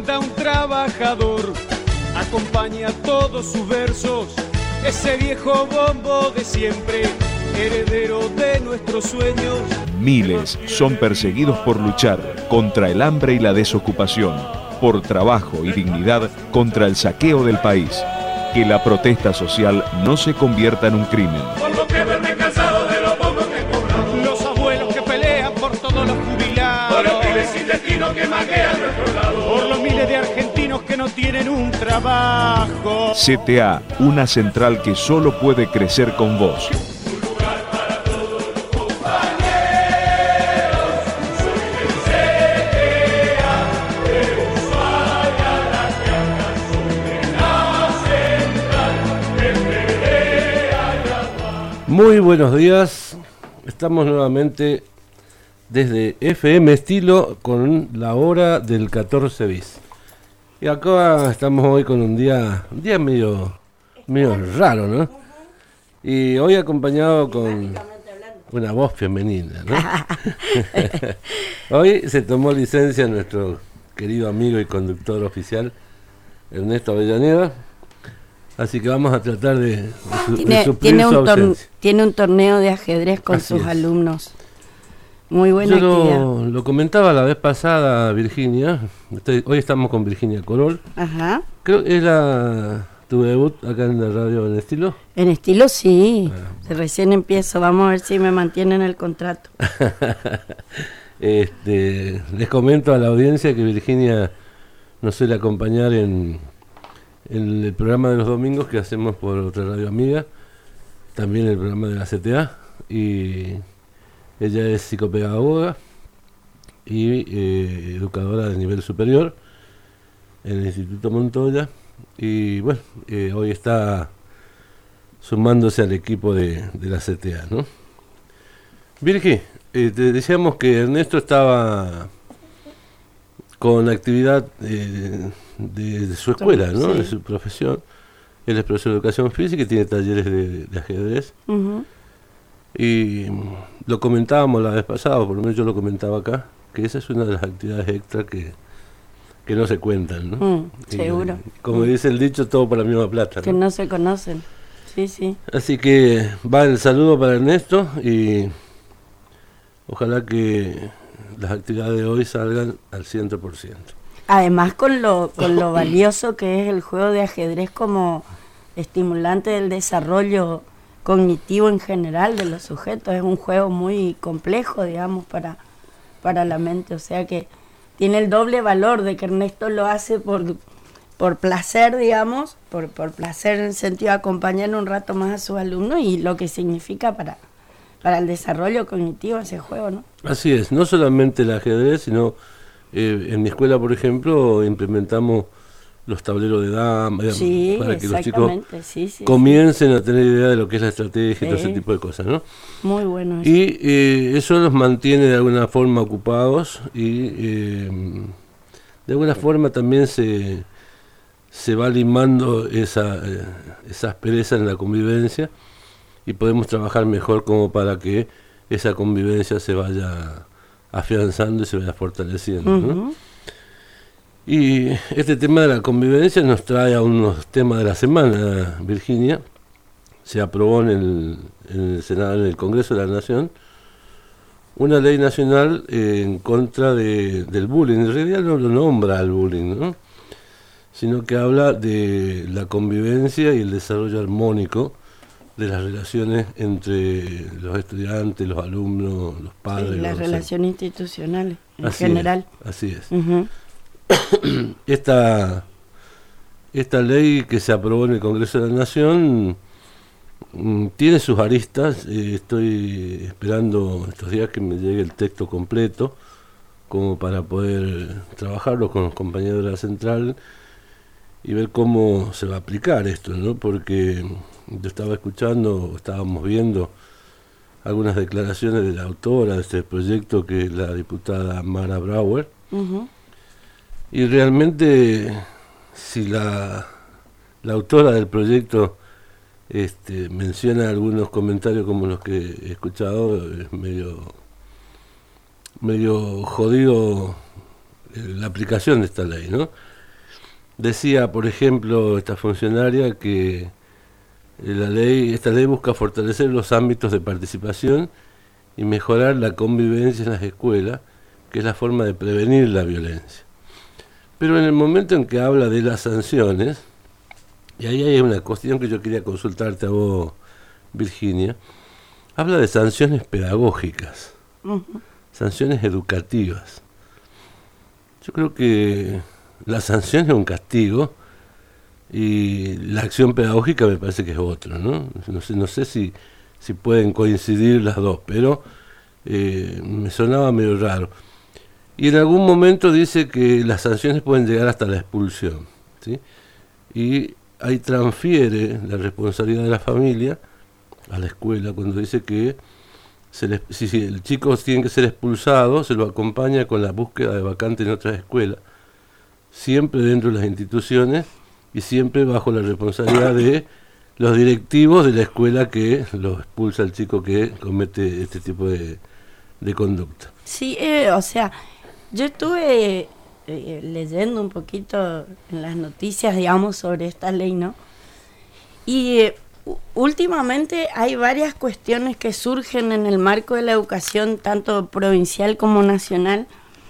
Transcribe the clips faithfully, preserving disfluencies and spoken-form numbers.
canta un trabajador, acompaña todos sus versos, ese viejo bombo de siempre, heredero de nuestros sueños. Miles son perseguidos por luchar contra el hambre y la desocupación, por trabajo y dignidad contra el saqueo del país. Que la protesta social no se convierta en un crimen. Por lo que verme cansado de los bombos que cobramos, los abuelos que pelean por todos los jubilados, por los pibes sin destino que maquean a nuestro lado, por los miles de argentinos que no tienen un trabajo. C T A, una central que solo puede crecer con vos. Muy buenos días, estamos nuevamente desde F M Estilo con la hora del catorce bis. Y acá estamos hoy con un día, un día medio, medio raro, ¿no? Y hoy acompañado con una voz femenina, ¿no? Hoy se tomó licencia nuestro querido amigo y conductor oficial, Ernesto Avellaneda. Así que vamos a tratar de, de, su, tiene, de suplir tiene, un su tor- ausencia. tiene un torneo de ajedrez con Así sus es. alumnos. Muy buena Yo actividad. lo, lo comentaba la vez pasada, Virginia. Estoy, hoy estamos con Virginia Corol. Ajá. Creo que es la, tu debut acá en la radio en estilo. En estilo sí. Ah, Se recién empiezo. Vamos a ver si me mantienen el contrato. este, les comento a la audiencia que Virginia nos suele acompañar en, en el programa de los domingos que hacemos por otra radio amiga. También el programa de la C T A. Y ella es psicopedagoga y eh, educadora de nivel superior en el Instituto Montoya. Y bueno, eh, hoy está sumándose al equipo de, de la C T A, ¿no? Virgi, eh, te decíamos que Ernesto estaba con actividad eh, de, de su escuela, ¿no? Sí. De su profesión. Él es profesor de educación física y tiene talleres de, de ajedrez. Uh-huh. Y lo comentábamos la vez pasada, por lo menos yo lo comentaba acá, que esa es una de las actividades extra que, que no se cuentan, ¿no? Mm, Y, seguro. como Mm. dice el dicho, todo por la misma plata, Que ¿no? no se conocen. Sí, sí. Así que va el saludo para Ernesto y ojalá que las actividades de hoy salgan al cien por ciento. Además con lo, con lo valioso que es el juego de ajedrez como estimulante del desarrollo cognitivo en general de los sujetos. Es un juego muy complejo, digamos, para, para la mente. O sea que tiene el doble valor de que Ernesto lo hace por, por placer, digamos, por, por placer en el sentido de acompañar un rato más a sus alumnos y lo que significa para, para el desarrollo cognitivo ese juego, ¿no? Así es, no solamente el ajedrez, sino eh, en mi escuela, por ejemplo, implementamos los tableros de damas, Sí, para que los chicos exactamente, sí, sí, comiencen a tener idea de lo que es la estrategia y todo Sí. ese tipo de cosas, ¿no? muy bueno eso. Y eh, eso los mantiene de alguna forma ocupados y eh, de alguna forma también se, se va limando esa, eh, esa aspereza en la convivencia y podemos trabajar mejor como para que esa convivencia se vaya afianzando y se vaya fortaleciendo, ¿no? Ujú. Y este tema de la convivencia nos trae a unos temas de la semana, Virginia. Se aprobó en el, en el Senado, en el Congreso de la Nación, una ley nacional eh, en contra de, del bullying. En realidad no lo nombra al bullying, ¿no? Sino que habla de la convivencia y el desarrollo armónico de las relaciones entre los estudiantes, los alumnos, los padres. Sí, los las docentes. relaciones institucionales en Así general. es, así es. Ujú. Esta, esta ley que se aprobó en el Congreso de la Nación mm, tiene sus aristas. Eh, estoy esperando estos días que me llegue el texto completo como para poder trabajarlo con los compañeros de la central y ver cómo se va a aplicar esto, ¿no? Porque yo estaba escuchando, estábamos viendo algunas declaraciones de la autora de este proyecto, que es la diputada Mara Brauer. Ujú. Y realmente, si la, la autora del proyecto este, menciona algunos comentarios como los que he escuchado, es medio, medio jodido eh, la aplicación de esta ley, ¿no? decía, por ejemplo, esta funcionaria que la ley, esta ley busca fortalecer los ámbitos de participación y mejorar la convivencia en las escuelas, que es la forma de prevenir la violencia. Pero en el momento en que habla de las sanciones, y ahí hay una cuestión que yo quería consultarte a vos, Virginia, habla de sanciones pedagógicas, uh-huh. sanciones educativas. Yo creo que la sanción es un castigo y la acción pedagógica me parece que es otro, ¿no? No sé, no sé si, si pueden coincidir las dos, pero eh, me sonaba medio raro. Y en algún momento dice que las sanciones pueden llegar hasta la expulsión, ¿sí? Y ahí transfiere la responsabilidad de la familia a la escuela cuando dice que se les, si, si el chico tiene que ser expulsado, se lo acompaña con la búsqueda de vacantes en otras escuelas, siempre dentro de las instituciones y siempre bajo la responsabilidad de los directivos de la escuela que lo expulsa al chico que comete este tipo de, de conducta. Sí, eh, o sea, yo estuve eh, leyendo un poquito en las noticias, digamos, sobre esta ley, ¿no? Y eh, últimamente hay varias cuestiones que surgen en el marco de la educación, tanto provincial como nacional,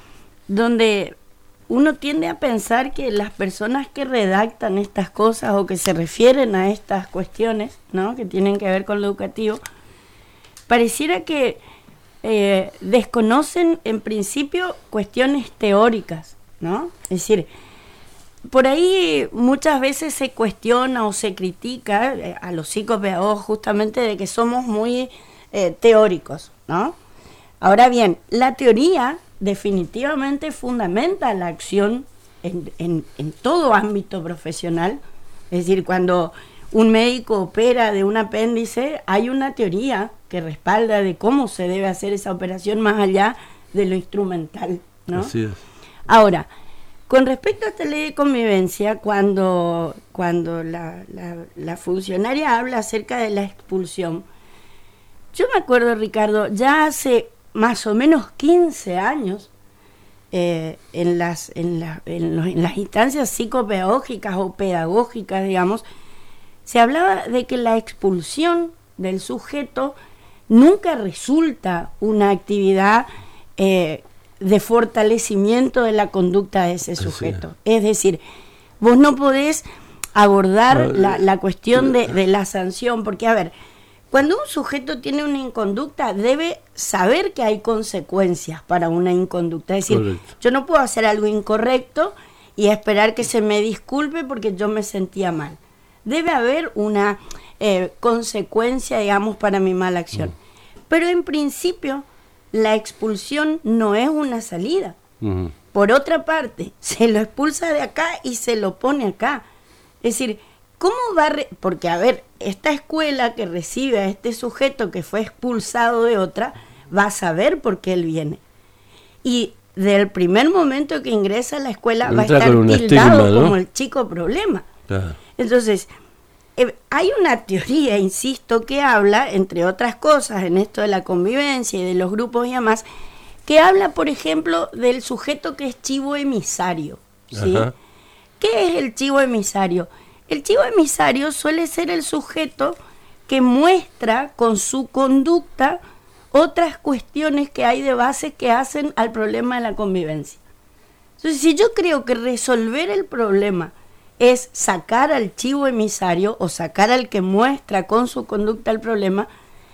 donde uno tiende a pensar que las personas que redactan estas cosas o que se refieren a estas cuestiones, ¿no?, que tienen que ver con lo educativo, pareciera que eh, desconocen en principio cuestiones teóricas, ¿no? Es decir, por ahí muchas veces se cuestiona o se critica eh, a los psicopedagogos justamente de que somos muy eh, teóricos, ¿no? Ahora bien, la teoría definitivamente fundamenta la acción en, en, en todo ámbito profesional. Es decir, cuando un médico opera de un apéndice, hay una teoría que respalda de cómo se debe hacer esa operación más allá de lo instrumental, ¿no? Así es. Ahora, con respecto a esta ley de convivencia, cuando, cuando la, la, la funcionaria habla acerca de la expulsión, yo me acuerdo, Ricardo, ya hace más o menos quince años, eh, en, las, en, la, en, los, en las instancias psicopedagógicas o pedagógicas, digamos, se hablaba de que la expulsión del sujeto nunca resulta una actividad eh, de fortalecimiento de la conducta de ese sujeto. Sí. Es decir, vos no podés abordar la, la cuestión de, de la sanción, porque, a ver, cuando un sujeto tiene una inconducta, debe saber que hay consecuencias para una inconducta. Es decir, correcto, yo no puedo hacer algo incorrecto y esperar que se me disculpe porque yo me sentía mal. Debe haber una eh, consecuencia, digamos, para mi mala acción. Mm. Pero en principio, la expulsión no es una salida. Mm. Por otra parte, se lo expulsa de acá y se lo pone acá. Es decir, ¿cómo va a re- porque, a ver, esta escuela que recibe a este sujeto que fue expulsado de otra, va a saber por qué él viene. Y del primer momento que ingresa a la escuela va a estar tildado, estigma, ¿no?, como el chico problema. Claro. Entonces, eh, hay una teoría, insisto, que habla, entre otras cosas, en esto de la convivencia y de los grupos y demás, que habla, por ejemplo, del sujeto que es chivo emisario, ¿sí? ¿Qué es el chivo emisario? El chivo emisario suele ser el sujeto que muestra con su conducta otras cuestiones que hay de base que hacen al problema de la convivencia. Entonces, si yo creo que resolver el problema es sacar al chivo emisario o sacar al que muestra con su conducta el problema,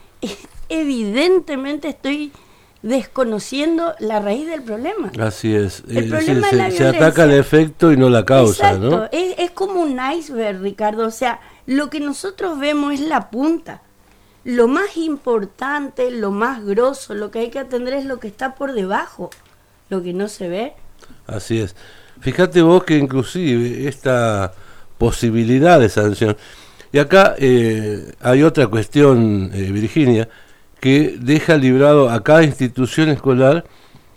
evidentemente estoy desconociendo la raíz del problema. Así es. El eh, problema se, se, se ataca el efecto y no la causa. Exacto. ¿No? Es, es como un iceberg, Ricardo. O sea, lo que nosotros vemos es la punta. Lo más importante, lo más grosso, lo que hay que atender es lo que está por debajo, lo que no se ve. Así es. Fíjate vos que inclusive esta posibilidad de sanción, y acá eh, hay otra cuestión, eh, Virginia, que deja librado a cada institución escolar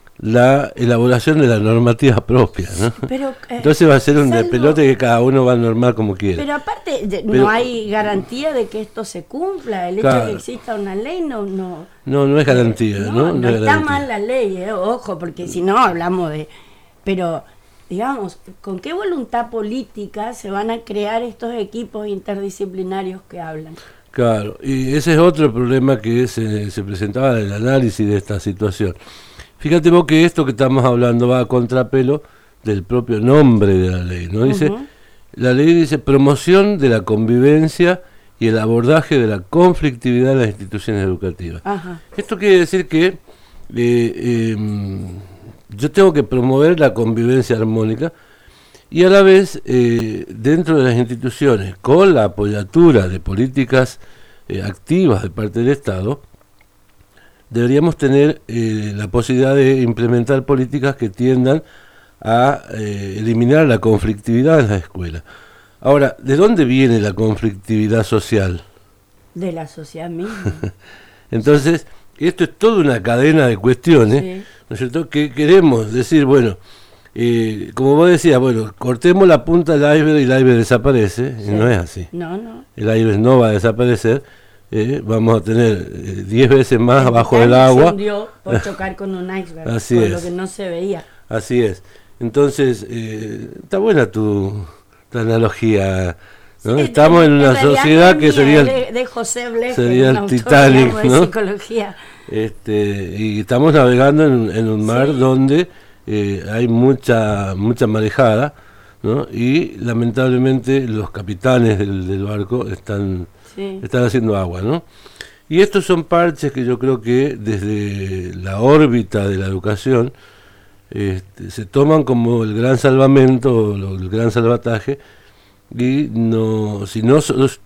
la elaboración de la normativa propia, ¿no? Pero, eh, Entonces va a ser un despelote que cada uno va a normar como quiera. Pero aparte, de, pero, no hay garantía de que esto se cumpla. El claro, hecho de que exista una ley no... No, no, no es garantía, ¿no? No, no, no está garantía. mal la ley, eh, ojo, porque si no hablamos de... Pero digamos, ¿con qué voluntad política se van a crear estos equipos interdisciplinarios que hablan? Claro, y ese es otro problema que se, se presentaba en el análisis de esta situación. Fíjate vos que esto que estamos hablando va a contrapelo del propio nombre de la ley, ¿no? Dice, uh-huh. La ley dice promoción de la convivencia y el abordaje de la conflictividad en las instituciones educativas. Uh-huh. Esto quiere decir que eh, eh, yo tengo que promover la convivencia armónica y a la vez eh, dentro de las instituciones, con la apoyatura de políticas eh, activas de parte del Estado, deberíamos tener eh, la posibilidad de implementar políticas que tiendan a eh, eliminar la conflictividad en la escuela. Ahora, ¿de dónde viene la conflictividad social? De la sociedad misma. Entonces, esto es toda una cadena de cuestiones, sí. ¿No es cierto?, que queremos decir, bueno, eh, como vos decías, bueno, cortemos la punta del iceberg y el iceberg desaparece, sí. Y no es así. No, no. El iceberg no va a desaparecer, eh, vamos a tener diez eh, veces más el abajo del agua. Se hundió por chocar con un iceberg, así por es. Lo que no se veía. Así es. Entonces, eh, está buena tu, tu analogía, ¿no? Sí, Estamos en una sociedad que sería el, de, de José Blecher, sería el Titanic, ¿no? De psicología. Este, y estamos navegando en, en un mar, sí. Donde eh, hay mucha mucha marejada, ¿no? Y lamentablemente los capitanes del, del barco están, sí. están haciendo agua, ¿no? Y estos son parches que yo creo que desde la órbita de la educación Este, se toman como el gran salvamento, el gran salvataje, y no, si no,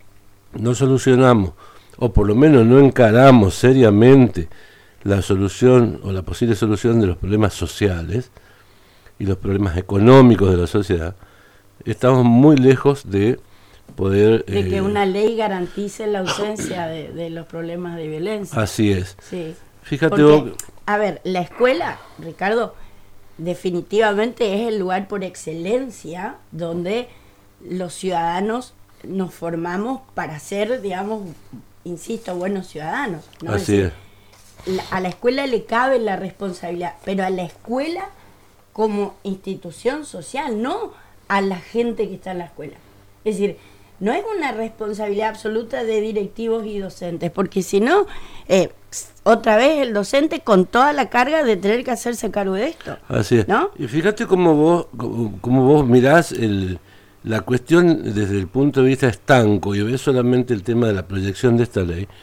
no solucionamos, o por lo menos no encaramos seriamente la solución o la posible solución de los problemas sociales y los problemas económicos de la sociedad, estamos muy lejos de poder... De eh, que una ley garantice la ausencia de, de los problemas de violencia. Así es. Sí. Fíjate Porque, vos... A ver, la escuela, Ricardo, definitivamente es el lugar por excelencia donde los ciudadanos nos formamos para ser, digamos, insisto, buenos ciudadanos, ¿no? Así es. es. La, a la escuela le cabe la responsabilidad, pero a la escuela como institución social, no a la gente que está en la escuela. Es decir, no es una responsabilidad absoluta de directivos y docentes, porque si no, eh, otra vez el docente con toda la carga de tener que hacerse cargo de esto. Así es. ¿No? Y fíjate cómo vos, cómo, cómo vos mirás el, la cuestión desde el punto de vista estanco y ves solamente el tema de la proyección de esta ley,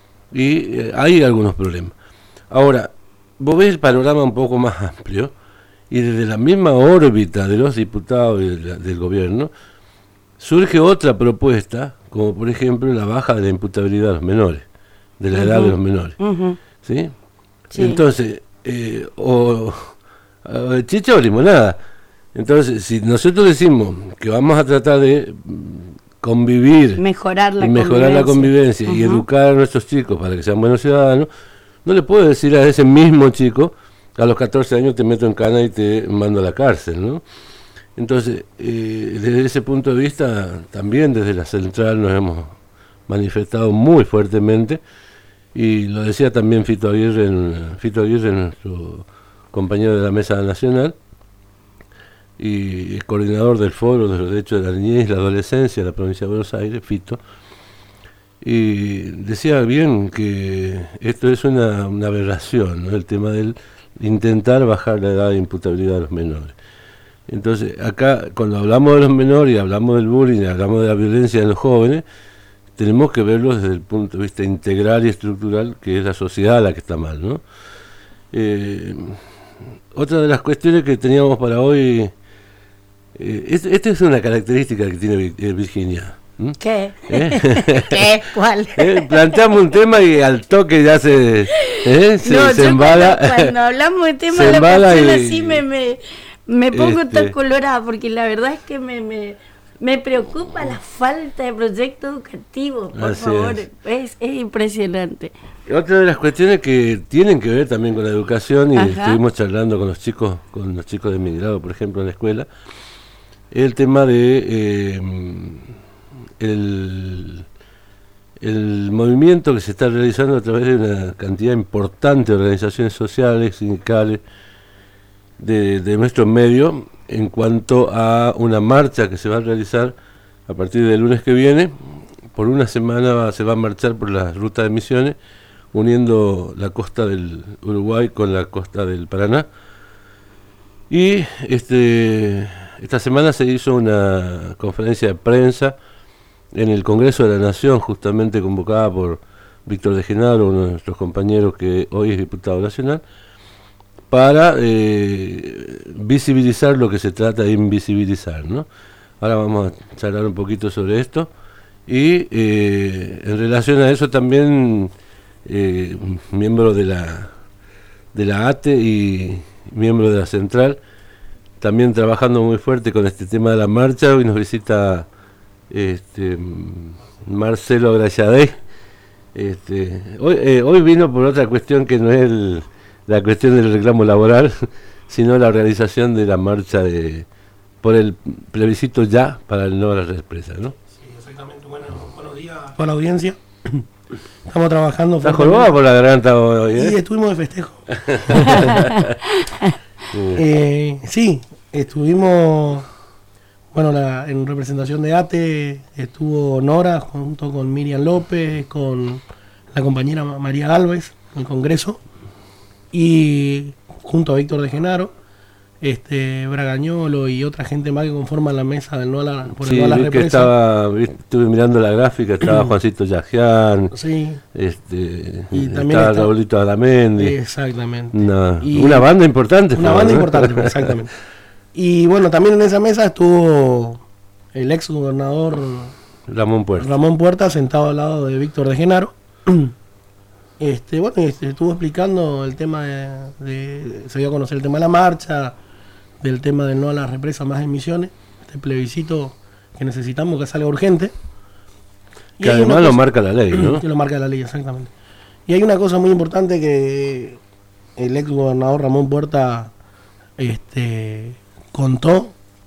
y eh, hay algunos problemas. Ahora, vos ves el panorama un poco más amplio, y desde la misma órbita de los diputados y de la, del gobierno, surge otra propuesta, como por ejemplo la baja de la imputabilidad de los menores, de la uh-huh. edad de los menores. Uh-huh. ¿Sí? Sí. Entonces, eh, o, o chicha o limonada. Entonces, si nosotros decimos que vamos a tratar de convivir, mejorar la mejorar convivencia, la convivencia uh-huh. y educar a nuestros chicos para que sean buenos ciudadanos, no le puedo decir a ese mismo chico, a los catorce años te meto en cana y te mando a la cárcel, ¿no? Entonces, eh, desde ese punto de vista, también desde la central nos hemos manifestado muy fuertemente, y lo decía también Fito Aguirre, en, Fito Aguirre, nuestro compañero de la Mesa Nacional, y el coordinador del Foro de los Derechos de la Niñez y la Adolescencia de la provincia de Buenos Aires, Fito, y decía bien que esto es una, una aberración, ¿no? El tema del intentar bajar la edad de imputabilidad de los menores. Entonces, acá, cuando hablamos de los menores y hablamos del bullying y hablamos de la violencia en los jóvenes, tenemos que verlo desde el punto de vista integral y estructural, que es la sociedad la que está mal, ¿no? Eh, otra de las cuestiones que teníamos para hoy, eh, esta este es una característica que tiene Virginia. ¿Mm? ¿Qué? ¿Eh? ¿Qué? ¿Cuál? ¿Eh? Planteamos un tema y al toque ya se, ¿eh? se, no, se embala. Cuando, cuando hablamos de tema de la persona, y, sí me... me Me pongo este, tan colorada porque la verdad es que me, me, me preocupa la falta de proyecto educativo, por favor, es. Es, es impresionante. Otra de las cuestiones que tienen que ver también con la educación, y Ajá. estuvimos charlando con los chicos, con los chicos de mi grado, por ejemplo, en la escuela, es el tema de eh, el, el movimiento que se está realizando a través de una cantidad importante de organizaciones sociales, sindicales, De, de nuestro medio, en cuanto a una marcha que se va a realizar a partir del lunes que viene. Por una semana va, se va a marchar por la ruta de Misiones, uniendo la costa del Uruguay con la costa del Paraná. Y este, esta semana se hizo una conferencia de prensa en el Congreso de la Nación, justamente convocada por Víctor de Genaro, uno de nuestros compañeros que hoy es diputado nacional, para eh, visibilizar lo que se trata de invisibilizar, ¿no? Ahora vamos a charlar un poquito sobre esto. Y eh, en relación a eso también eh, miembro de la de la A T E y miembro de la Central, también trabajando muy fuerte con este tema de la marcha. Hoy nos visita este, Marcelo Grayadé. Este, hoy, eh, hoy vino por otra cuestión que no es el, la cuestión del reclamo laboral, sino la organización de la marcha de por el plebiscito ya para el no a la represa, ¿no? Bueno, buenos días a toda la audiencia. Estamos trabajando. ¿Estás jorobado por la garganta hoy? ¿eh? Sí, estuvimos de festejo. eh, sí, estuvimos, bueno, la, en representación de A T E, estuvo Nora junto con Miriam López, con la compañera María Gálvez en el Congreso, y junto a Víctor de Genaro, este Bragañolo y otra gente más que conforman la mesa del no a la, por el sí, no a la vi represa. Que estaba, vi, estuve mirando la gráfica, estaba Juancito Yajian, sí. este, y estaba también está Raulito Adamendi. Exactamente. Una, y una banda importante. Una banda ¿no? importante, exactamente. Y bueno, también en esa mesa estuvo el ex gobernador Ramón Puerta. Ramón Puerta sentado al lado de Víctor de Genaro. Este, bueno, este, estuvo explicando el tema de, de, se dio a conocer el tema de la marcha, del tema del no a la represa más emisiones, este plebiscito que necesitamos que salga urgente. Y que además cosa, lo marca la ley, ¿no? Que lo marca la ley, exactamente. Y hay una cosa muy importante que el ex gobernador Ramón Puerta este, contó,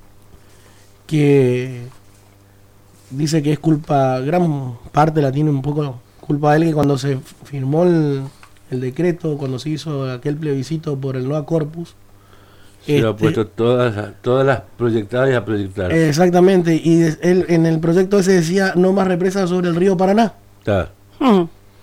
que dice que es culpa, gran parte la tiene un poco culpa de él, que cuando se firmó el, el decreto, cuando se hizo aquel plebiscito por el no a corpus, se este, ha puesto todas, todas las proyectadas a proyectar. Exactamente, y de, él, en el proyecto ese decía no más represas sobre el río Paraná. Claro. Hmm.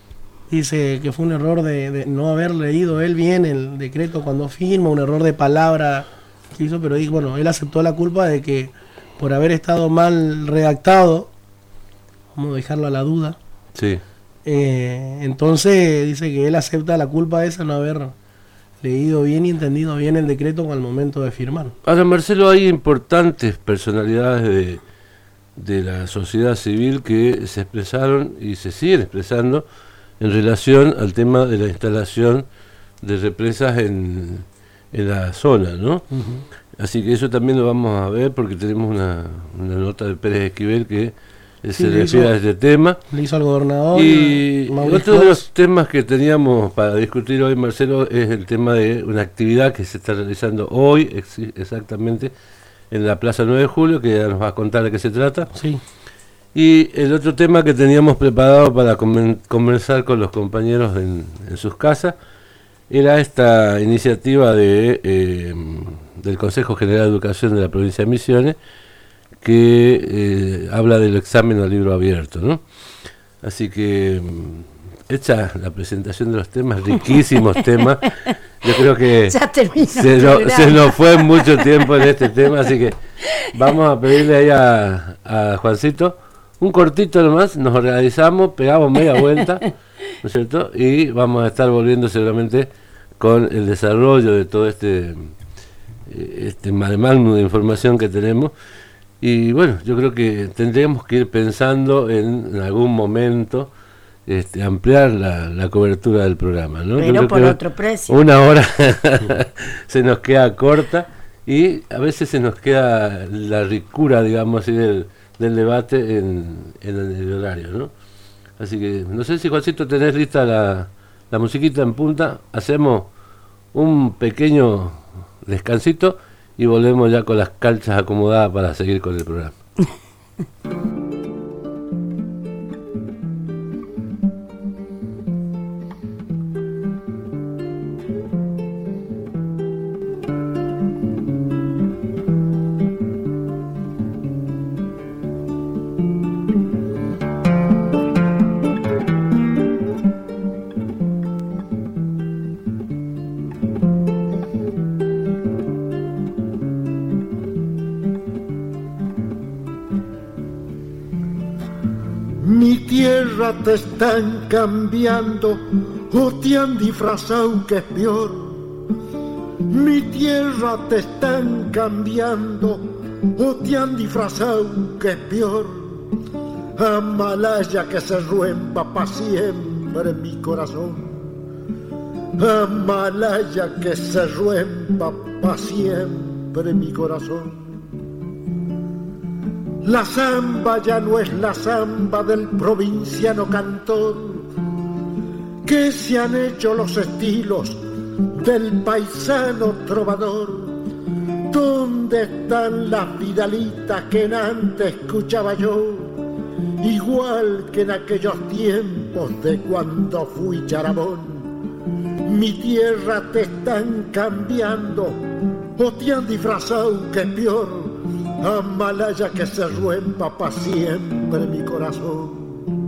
Dice que fue un error de, de no haber leído él bien el decreto cuando firma, un error de palabra que hizo, pero dijo, bueno, él aceptó la culpa de que por haber estado mal redactado, vamos a dejarlo a la duda. Sí. Eh, entonces dice que él acepta la culpa de esa no haber leído bien y entendido bien el decreto al momento de firmar. Ahora, Marcelo, hay importantes personalidades de, de la sociedad civil que se expresaron y se siguen expresando en relación al tema de la instalación de represas en, en la zona, ¿no? Uh-huh. Así que eso también lo vamos a ver porque tenemos una, una nota de Pérez Esquivel que sí, se refiere a este tema. Le hizo al gobernador. Y otro de los temas que teníamos para discutir hoy, Marcelo, es el tema de una actividad que se está realizando hoy, ex- exactamente, en la Plaza nueve de Julio, que ya nos va a contar de qué se trata. Sí. Y el otro tema que teníamos preparado para comen- conversar con los compañeros en, en sus casas era esta iniciativa de eh, del Consejo General de Educación de la Provincia de Misiones, que eh, habla del examen al libro abierto, ¿no? Así que, hecha la presentación de los temas, riquísimos temas, yo creo que ya se, no, se nos fue mucho tiempo en este tema, así que vamos a pedirle ahí a, a Juancito un cortito nomás, nos organizamos, pegamos media vuelta, ¿no es cierto? Y vamos a estar volviendo seguramente con el desarrollo de todo este, este magno de información que tenemos. Y bueno, yo creo que tendríamos que ir pensando en, en algún momento este, ampliar la, la cobertura del programa, ¿no? Pero por otro precio. Una hora se nos queda corta y a veces se nos queda la ricura, digamos así, del, del debate en, en el horario, ¿no? Así que no sé si, Juancito, tenés lista la, la musiquita en punta. Hacemos un pequeño descansito y volvemos ya con las calzas acomodadas para seguir con el programa. tierra te están cambiando o te han disfrazado que es peor. Mi tierra te están cambiando o te han disfrazado que es peor. Amalaya que se ruempa pa' siempre mi corazón. Amalaya que se ruempa pa' siempre mi corazón. La samba ya no es la samba del provinciano cantor, que se han hecho los estilos del paisano trovador. ¿Dónde están las vidalitas que en antes escuchaba yo? Igual que en aquellos tiempos de cuando fui charabón. Mi tierra te están cambiando o te han disfrazado que es peor. Amalaya que se ruempa pa' siempre mi corazón.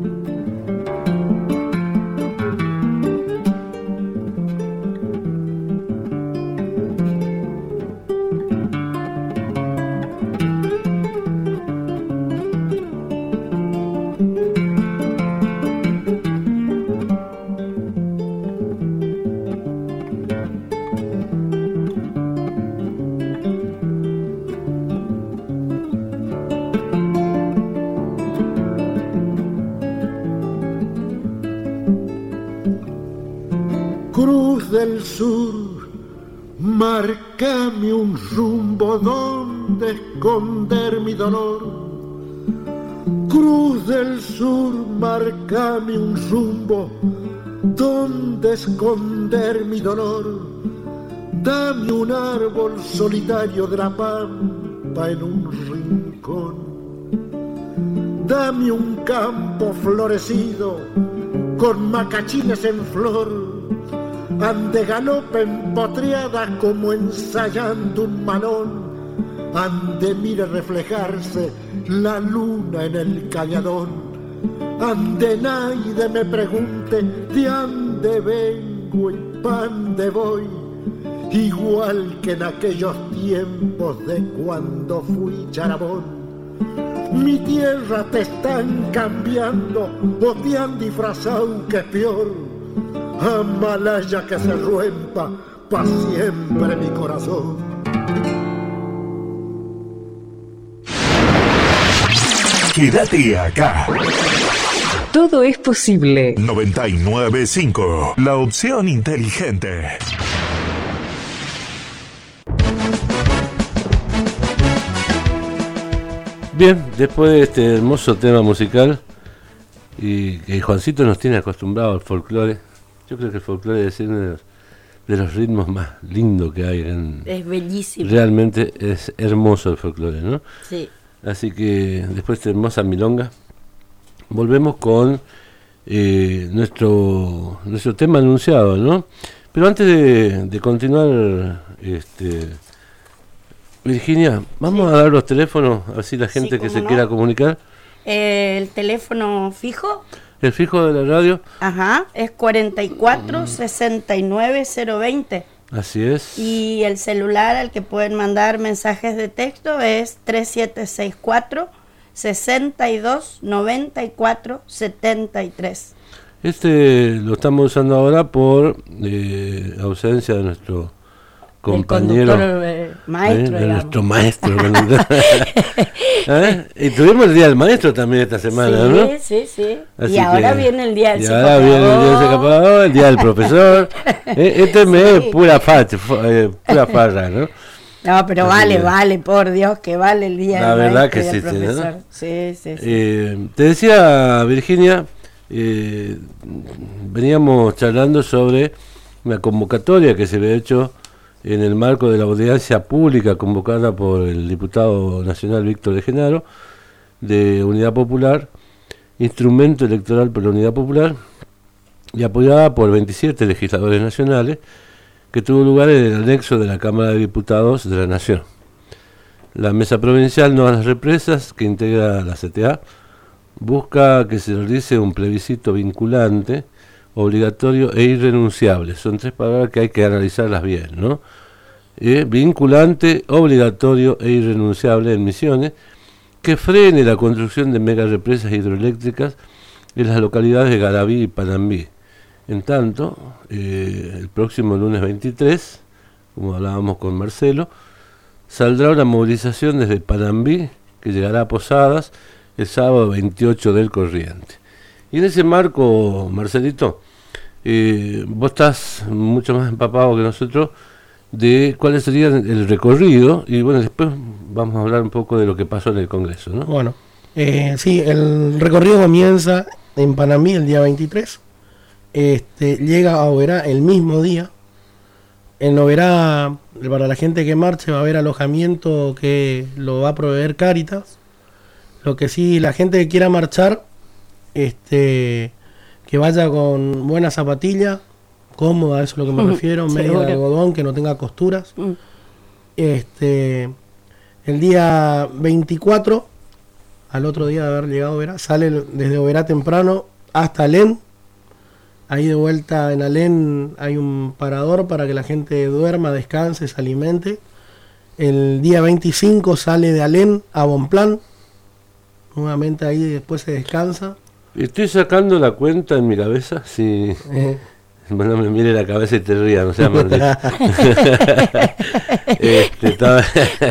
Cruz del Sur, márcame un rumbo donde esconder mi dolor. Cruz del Sur, márcame un rumbo donde esconder mi dolor. Dame un árbol solitario de la pampa en un rincón. Dame un campo florecido con macachines en flor. Ande galope empotriada como ensayando un malón. Ande mire reflejarse la luna en el cañadón. Ande naide me pregunte de ande vengo y pande voy. Igual que en aquellos tiempos de cuando fui charabón. Mi tierra te están cambiando o te han disfrazado que es peor. Amalaya que se ruempa pa' siempre mi corazón. Quédate acá. Todo es posible. noventa y nueve punto cinco, la opción inteligente. Bien, después de este hermoso tema musical y que Juancito nos tiene acostumbrado al folclore, yo creo que el folclore es uno de los, de los ritmos más lindos que hay. En, es bellísimo. Realmente es hermoso el folclore, ¿no? Sí. Así que después de esta hermosa milonga, volvemos con eh, nuestro nuestro tema anunciado, ¿no? Pero antes de, de continuar, este, Virginia, vamos sí. a dar los teléfonos, así la gente sí, que se no. quiera comunicar. Eh, el teléfono fijo. El fijo de la radio. Ajá, es cuarenta y cuatro, sesenta y nueve, cero veinte. Así es. Y el celular al que pueden mandar mensajes de texto es tres siete seis cuatro, sesenta y dos, noventa y cuatro, setenta y tres. Este lo estamos usando ahora por eh, ausencia de nuestro compañero, el eh, maestro, ¿eh? De nuestro maestro. ¿Eh? Y tuvimos el Día del Maestro también esta semana, sí, ¿no? Sí, sí, Así y ahora que, viene el Día del y Psicólogo. ahora viene el Día del Psicólogo, el Día del Profesor. eh, este mes es Sí. pura facha, eh, pura farra, ¿no? No, pero Así vale, que, vale, por Dios, que vale el Día la del verdad Maestro que y del sí, sí, Profesor. ¿no? Sí, sí, sí. Eh, te decía, Virginia, eh, veníamos charlando sobre una convocatoria que se había hecho en el marco de la audiencia pública convocada por el diputado nacional Víctor de Genaro, de Unidad Popular, instrumento electoral por la Unidad Popular, y apoyada por veintisiete legisladores nacionales, que tuvo lugar en el anexo de la Cámara de Diputados de la Nación. La Mesa Provincial No a las Represas, que integra la C T A, busca que se realice un plebiscito vinculante, obligatorio e irrenunciable. Son tres palabras que hay que analizarlas bien, ¿no? Eh, vinculante, obligatorio e irrenunciable en Misiones, que frene la construcción de megarepresas hidroeléctricas en las localidades de Garabí y Panambí. En tanto, eh, el próximo lunes veintitrés, como hablábamos con Marcelo, saldrá una movilización desde Panambí que llegará a Posadas el sábado veintiocho del corriente. Y en ese marco, Marcelito, eh, vos estás mucho más empapado que nosotros de cuál sería el recorrido, y bueno, después vamos a hablar un poco de lo que pasó en el Congreso, ¿no? Bueno, eh, sí, el recorrido comienza en Panambí el día veintitrés, este, llega a Oberá el mismo día. En Oberá, para la gente que marche, va a haber alojamiento que lo va a proveer Cáritas. Lo que sí, la gente que quiera marchar, este, que vaya con buena zapatilla, cómoda, eso es lo que me refiero, media de algodón, que no tenga costuras. Mm. Este, el día veinticuatro, al otro día de haber llegado a Oberá, sale desde Oberá temprano hasta Alén. Ahí de vuelta en Alén hay un parador para que la gente duerma, descanse, se alimente. El día veinticinco sale de Alén a Bonplan. Nuevamente ahí después se descansa. Estoy sacando la cuenta en mi cabeza, si... Eh. No me mire la cabeza y te rías, no sea maldito. este, está,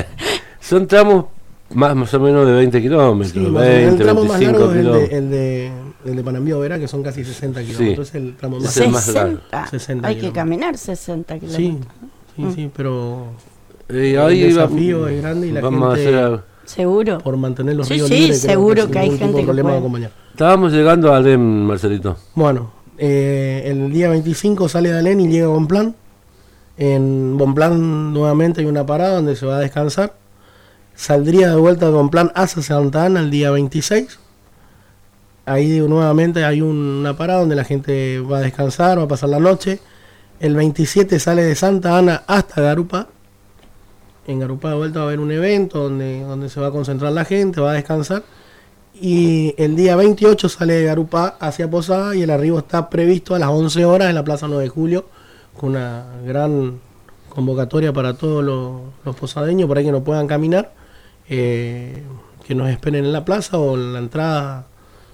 son tramos más, más o menos de veinte kilómetros, sí, veinte, el tramo más largo es el kilómetros. de, el de, el de Panambí a Oberá, que son casi sesenta kilómetros. Sí, es el tramo más, es el más largo. sesenta Hay kilómetros. que caminar sesenta kilómetros. Sí, sí, mm. sí, pero eh, ahí el desafío va, es grande y la vamos gente, a hacer seguro, por mantener los sí, ríos sí, libres, seguro que, que hay gente que problema puede. de acompañar. Estábamos llegando a Alén, Marcelito. Bueno, eh, el día veinticinco sale de Alén y llega a Bonplan. En Bonplan nuevamente hay una parada donde se va a descansar. Saldría de vuelta de Bonplan hacia Santa Ana el día veintiséis. Ahí digo, nuevamente hay un, una parada donde la gente va a descansar, va a pasar la noche. El veintisiete sale de Santa Ana hasta Garupá. En Garupá de vuelta va a haber un evento donde, donde se va a concentrar la gente, va a descansar. Y el día veintiocho sale de Garupá hacia Posada y el arribo está previsto a las once horas en la Plaza nueve de Julio, con una gran convocatoria para todos los, los posadeños, por ahí que no puedan caminar, eh, que nos esperen en la plaza o en la entrada,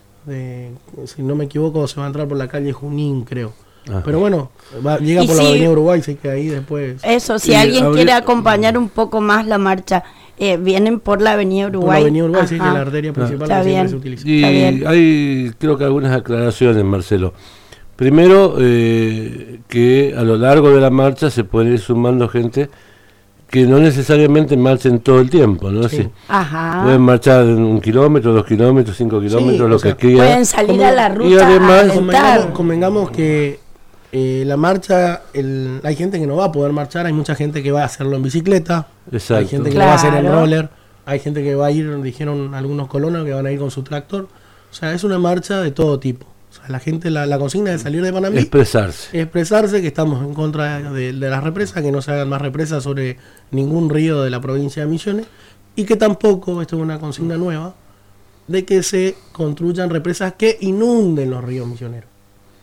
de, si no me equivoco, se va a entrar por la calle Junín, creo. Ajá. Pero bueno, va, llega por si, la avenida Uruguay, así que ahí después... Eso, si alguien abrir, quiere acompañar un poco más la marcha, eh, vienen por la avenida Uruguay. Por la avenida Uruguay, sí, que es la arteria principal ah, que siempre se utiliza. Y hay, creo que algunas aclaraciones, Marcelo. Primero, eh, que a lo largo de la marcha se puede ir sumando gente que no necesariamente marchen todo el tiempo, ¿no? Sí. Sí. Ajá. Pueden marchar un kilómetro, dos kilómetros, cinco kilómetros, sí, lo que quieran. Pueden salir como, a la ruta. Y además, convengamos, convengamos que eh, la marcha, el, hay gente que no va a poder marchar, hay mucha gente que va a hacerlo en bicicleta, exacto, hay gente que claro. lo va a hacer en roller, hay gente que va a ir, dijeron algunos colonos que van a ir con su tractor. O sea, es una marcha de todo tipo. O sea, la gente, la, la consigna de salir de Panambí, expresarse. Expresarse, que estamos en contra de, de las represas, que no se hagan más represas sobre ningún río de la provincia de Misiones, y que tampoco, esto es una consigna nueva, de que se construyan represas que inunden los ríos misioneros.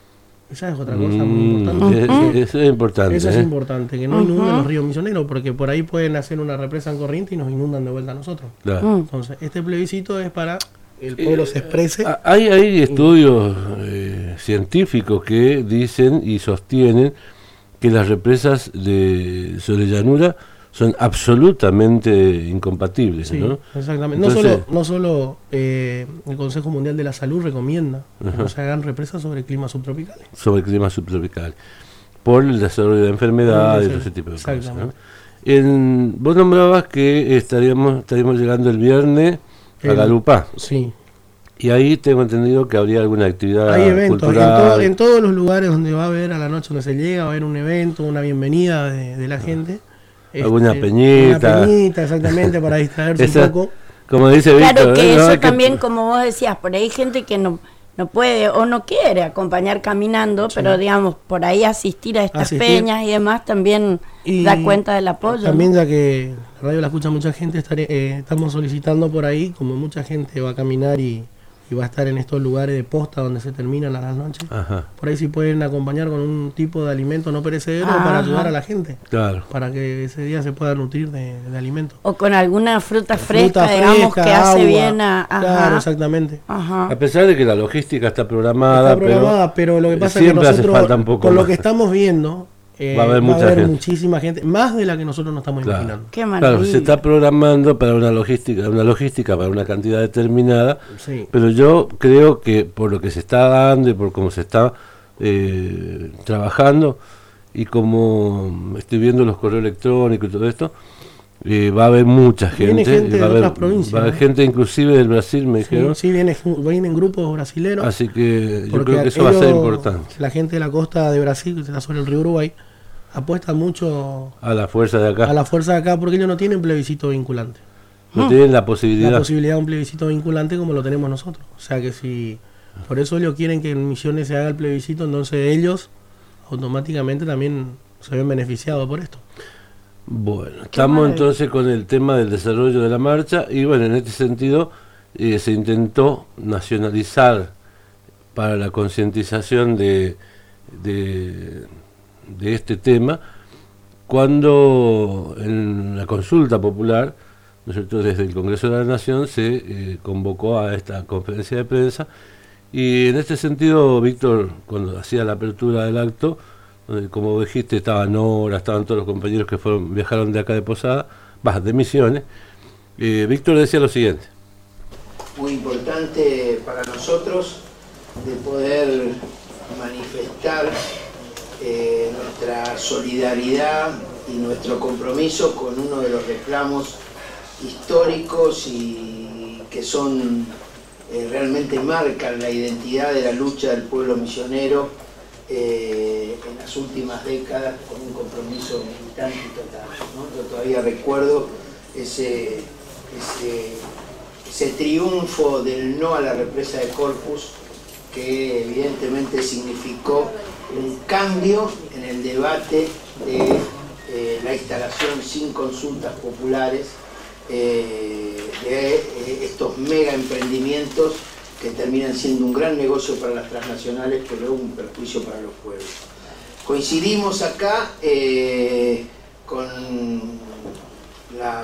Esa es otra cosa mm, muy importante. Uh-huh. Eso es importante. Eso ¿eh? es importante, que no inunden uh-huh. los ríos misioneros, porque por ahí pueden hacer una represa en corriente y nos inundan de vuelta a nosotros. Claro. Entonces, este plebiscito es para el pueblo se exprese. Eh, hay, hay estudios eh, científicos que dicen y sostienen que las represas de sobre llanura son absolutamente incompatibles, sí, ¿no? Exactamente. Entonces, no solo, no solo eh, el Consejo Mundial de la Salud recomienda uh-huh. que no se hagan represas sobre climas subtropicales. Sobre climas subtropicales. Por el desarrollo de enfermedades y ese tipo de cosas, ¿no? En, vos nombrabas que estaríamos, estaríamos llegando el viernes a Garupá. Sí. Y ahí tengo entendido que habría alguna actividad hay eventos cultural. En, todo, en todos los lugares donde va a haber a la noche donde se llega, va a haber un evento, una bienvenida de, de la gente. Alguna este, peñita. Una peñita, exactamente, para distraerse Esa, un poco. Como dice Víctor. Claro que ¿eh? eso no, también, que... como vos decías, por ahí hay gente que no no puede o no quiere acompañar caminando, sí. pero digamos, por ahí asistir a estas asistir. peñas y demás también y da cuenta del apoyo. También, ¿no? Ya que la radio la escucha mucha gente, estaré, eh, estamos solicitando por ahí, como mucha gente va a caminar y y va a estar en estos lugares de posta donde se terminan a las noches. Ajá. Por ahí sí pueden acompañar con un tipo de alimento no perecedero Ajá. para ayudar a la gente. Claro. Para que ese día se pueda nutrir de, de alimento. O con alguna fruta fresca, Fruta digamos, fresca, que hace agua. bien a... Ajá. Claro, exactamente. Ajá. A pesar de que la logística está programada, Está programada, pero, pero lo que pasa es que siempre hace nosotros, falta un poco con lo más. que estamos viendo, eh, Va a haber mucha gente. muchísima gente, más de la que nosotros nos estamos Claro. imaginando. Qué maravilla. Claro, se está programando para una logística, una logística para una cantidad determinada, Sí. pero yo creo que por lo que se está dando y por cómo se está eh, trabajando y como estoy viendo los correos electrónicos y todo esto, eh, va a haber mucha gente, Viene gente va a de haber, otras provincias, va a haber ¿no? gente inclusive del Brasil, me Sí, dijeron, sí, vienen, vienen grupos brasileños. así que yo porque creo que eso va a ser ellos, importante. La gente de la costa de Brasil, que está sobre el río Uruguay, apuesta mucho A la fuerza de acá, a la fuerza de acá porque ellos no tienen plebiscito vinculante. no tienen la posibilidad. La posibilidad de un plebiscito vinculante como lo tenemos nosotros. O sea que si por eso ellos quieren que en Misiones se haga el plebiscito, entonces ellos automáticamente también se ven beneficiados por esto. Bueno, estamos maravilla. entonces con el tema del desarrollo de la marcha y bueno, en este sentido eh, se intentó nacionalizar para la concientización de, de, de este tema cuando en la consulta popular, ¿no es cierto?, desde el Congreso de la Nación se eh, convocó a esta conferencia de prensa y en este sentido, Víctor, cuando hacía la apertura del acto, donde, como dijiste, estaba Nora, estaban todos los compañeros que fueron viajaron de acá de Posada, vas de Misiones, eh, Víctor decía lo siguiente. Muy importante para nosotros de poder manifestar eh, nuestra solidaridad y nuestro compromiso con uno de los reclamos históricos y que son eh, realmente marcan la identidad de la lucha del pueblo misionero eh, en las últimas décadas con un compromiso militante y total, ¿no? Yo todavía recuerdo ese, ese, ese triunfo del no a la represa de Corpus que evidentemente significó un cambio en el debate de eh, la instalación sin consultas populares eh, de eh, estos mega emprendimientos que terminan siendo un gran negocio para las transnacionales, pero luego un perjuicio para los pueblos. Coincidimos acá eh, con la,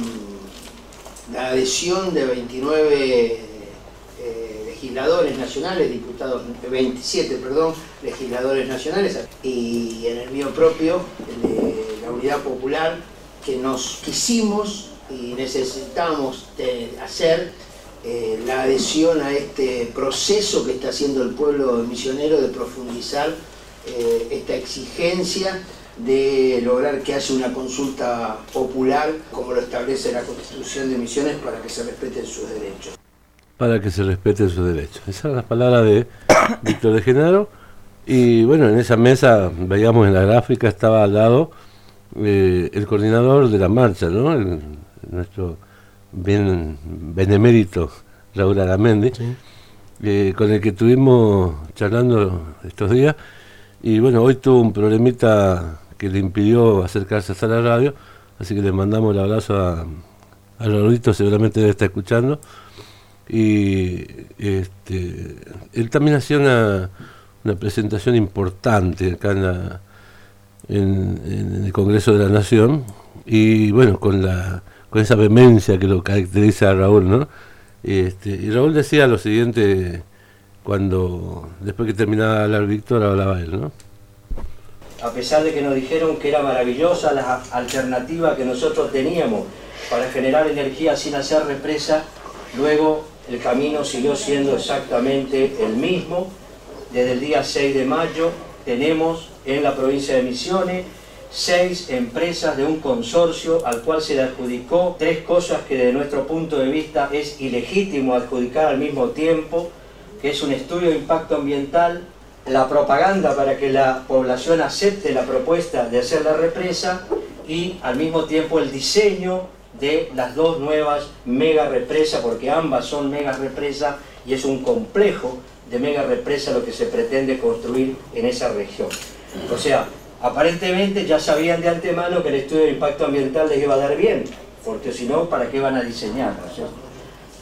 mm, la adhesión de veintinueve eh, legisladores nacionales, diputados, veintisiete, perdón, legisladores nacionales, y en el mío propio, de la Unidad Popular, que nos quisimos y necesitamos de hacer eh, la adhesión a este proceso que está haciendo el pueblo misionero de profundizar eh, esta exigencia de lograr que haya una consulta popular como lo establece la Constitución de Misiones para que se respeten sus derechos. Para que se respeten sus derechos. Esas son las palabras de Víctor de Genaro. Y bueno, en esa mesa, veíamos en la gráfica, estaba al lado eh, el coordinador de la marcha, ¿no? El, nuestro bien benemérito Raúl Aramendi, sí. eh, con el que estuvimos charlando estos días. Y bueno, hoy tuvo un problemita que le impidió acercarse hasta la radio, así que le mandamos el abrazo a, a Raulito, seguramente debe estar escuchando. Y este, él también hacía una, una presentación importante acá en, la, en, en el Congreso de la Nación, y bueno, con la con esa vehemencia que lo caracteriza a Raúl, ¿no? Este, y Raúl decía lo siguiente cuando, después que terminaba de hablar Víctor, hablaba él, ¿no? A pesar de que nos dijeron que era maravillosa la alternativa que nosotros teníamos para generar energía sin hacer represa, luego el camino siguió siendo exactamente el mismo. Desde el día seis de mayo tenemos en la provincia de Misiones seis empresas de un consorcio al cual se le adjudicó tres cosas que desde nuestro punto de vista es ilegítimo adjudicar al mismo tiempo, que es un estudio de impacto ambiental, la propaganda para que la población acepte la propuesta de hacer la represa y al mismo tiempo el diseño de las dos nuevas mega represas, porque ambas son mega represas y es un complejo de mega represa lo que se pretende construir en esa región. O sea, aparentemente ya sabían de antemano que el estudio de impacto ambiental les iba a dar bien, porque si no, ¿para qué van a diseñar? ¿No es cierto?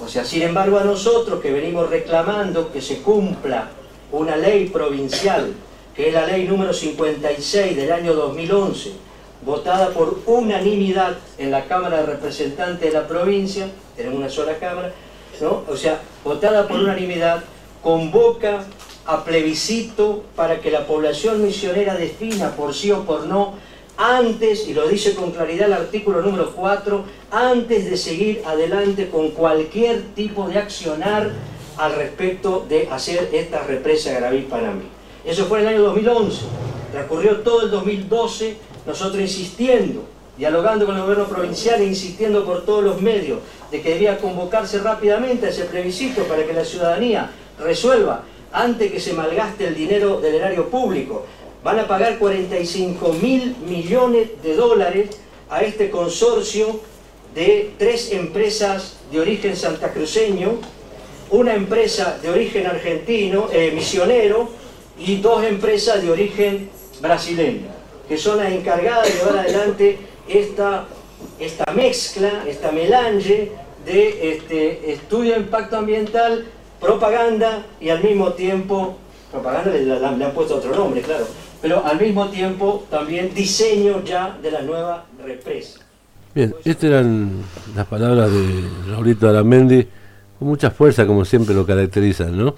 O sea, sin embargo, a nosotros que venimos reclamando que se cumpla una ley provincial, que es la ley número cincuenta y seis del año dos mil once, votada por unanimidad en la Cámara de Representantes de la provincia, tenemos una sola Cámara, ¿no? O sea, votada por unanimidad, convoca a plebiscito para que la población misionera defina por sí o por no, antes, y lo dice con claridad el artículo número cuatro, antes de seguir adelante con cualquier tipo de accionar al respecto de hacer esta represa Gravil-Panambi. Eso fue en el año dos mil once, transcurrió todo el dos mil doce, nosotros insistiendo, dialogando con el gobierno provincial e insistiendo por todos los medios de que debía convocarse rápidamente a ese plebiscito para que la ciudadanía resuelva antes que se malgaste el dinero del erario público. Van a pagar cuarenta y cinco mil millones de dólares a este consorcio de tres empresas de origen santacruceño, una empresa de origen argentino, eh, misionero, y dos empresas de origen brasileño, que son las encargadas de llevar adelante esta, esta mezcla, esta melange de este, estudio de impacto ambiental, propaganda y al mismo tiempo, propaganda le, le, le han puesto otro nombre, claro, pero al mismo tiempo también diseño ya de la nueva represa. Bien, estas eran las palabras de Raulito Aramendi, con mucha fuerza, como siempre lo caracterizan, ¿no?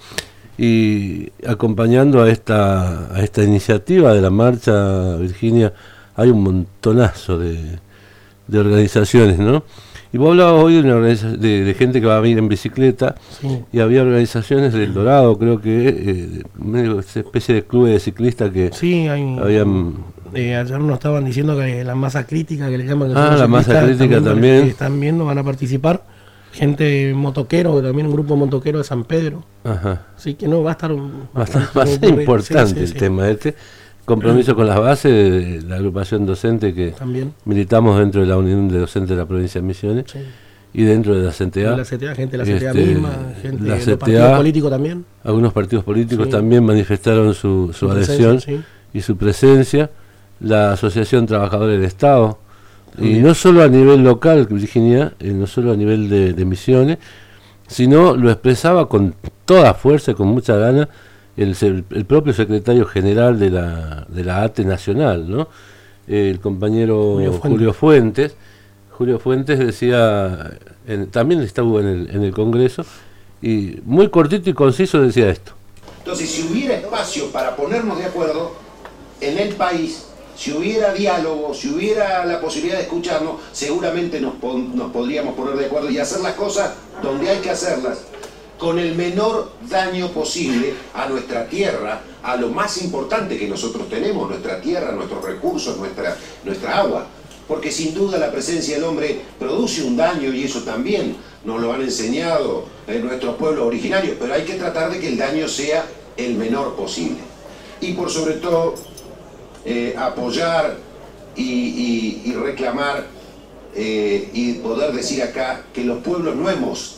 Y acompañando a esta a esta iniciativa de la marcha, Virginia, hay un montonazo de, de organizaciones, ¿no? Y vos hablabas hoy de, una organización, de, de gente que va a venir en bicicleta, sí. Y había organizaciones del Dorado, creo que, eh, una especie de clubes de ciclistas que sí, hay, habían... Eh, ayer nos estaban diciendo que la masa crítica, que le llaman... Que ah, la masa crítica también. también. Que están viendo, van a participar. Gente motoquero, también un grupo motoquero de San Pedro. Ajá. Así que no, va a estar... Un, va a estar bastante importante sí, sí, el sí. tema este. Compromiso con las bases de la agrupación docente que también militamos dentro de la Unión de Docentes de la Provincia de Misiones, sí. Y dentro de la C T A. De la C T A, gente de la C T A este, misma, gente la de los partidos políticos también. Algunos partidos políticos sí. también manifestaron su, su, su adhesión sí. y su presencia. La Asociación Trabajadores del Estado, también. Y no solo a nivel local, Virginia, eh, no solo a nivel de, de Misiones, sino lo expresaba con toda fuerza y con mucha gana el, el propio secretario general de la, de la A T E Nacional, ¿no? El compañero Julio Fuentes. Julio Fuentes, Julio Fuentes decía, en, también estuvo en el, en el Congreso, y muy cortito y conciso decía esto. Entonces, si hubiera espacio para ponernos de acuerdo en el país, si hubiera diálogo, si hubiera la posibilidad de escucharnos, seguramente nos, nos podríamos poner de acuerdo y hacer las cosas donde hay que hacerlas, con el menor daño posible a nuestra tierra, a lo más importante que nosotros tenemos, nuestra tierra, nuestros recursos, nuestra, nuestra agua. Porque sin duda la presencia del hombre produce un daño y eso también nos lo han enseñado en nuestros pueblos originarios, pero hay que tratar de que el daño sea el menor posible. Y por sobre todo, eh, apoyar y, y, y reclamar eh, y poder decir acá que los pueblos no hemos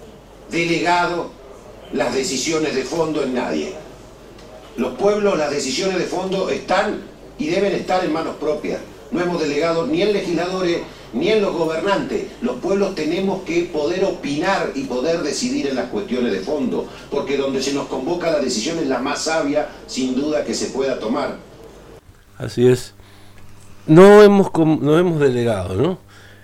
delegado las decisiones de fondo en nadie. Los pueblos, las decisiones de fondo están y deben estar en manos propias. No hemos delegado ni en legisladores ni en los gobernantes. Los pueblos tenemos que poder opinar y poder decidir en las cuestiones de fondo, porque donde se nos convoca la decisión es la más sabia, sin duda, que se pueda tomar. Así es. No hemos, no hemos delegado, ¿no?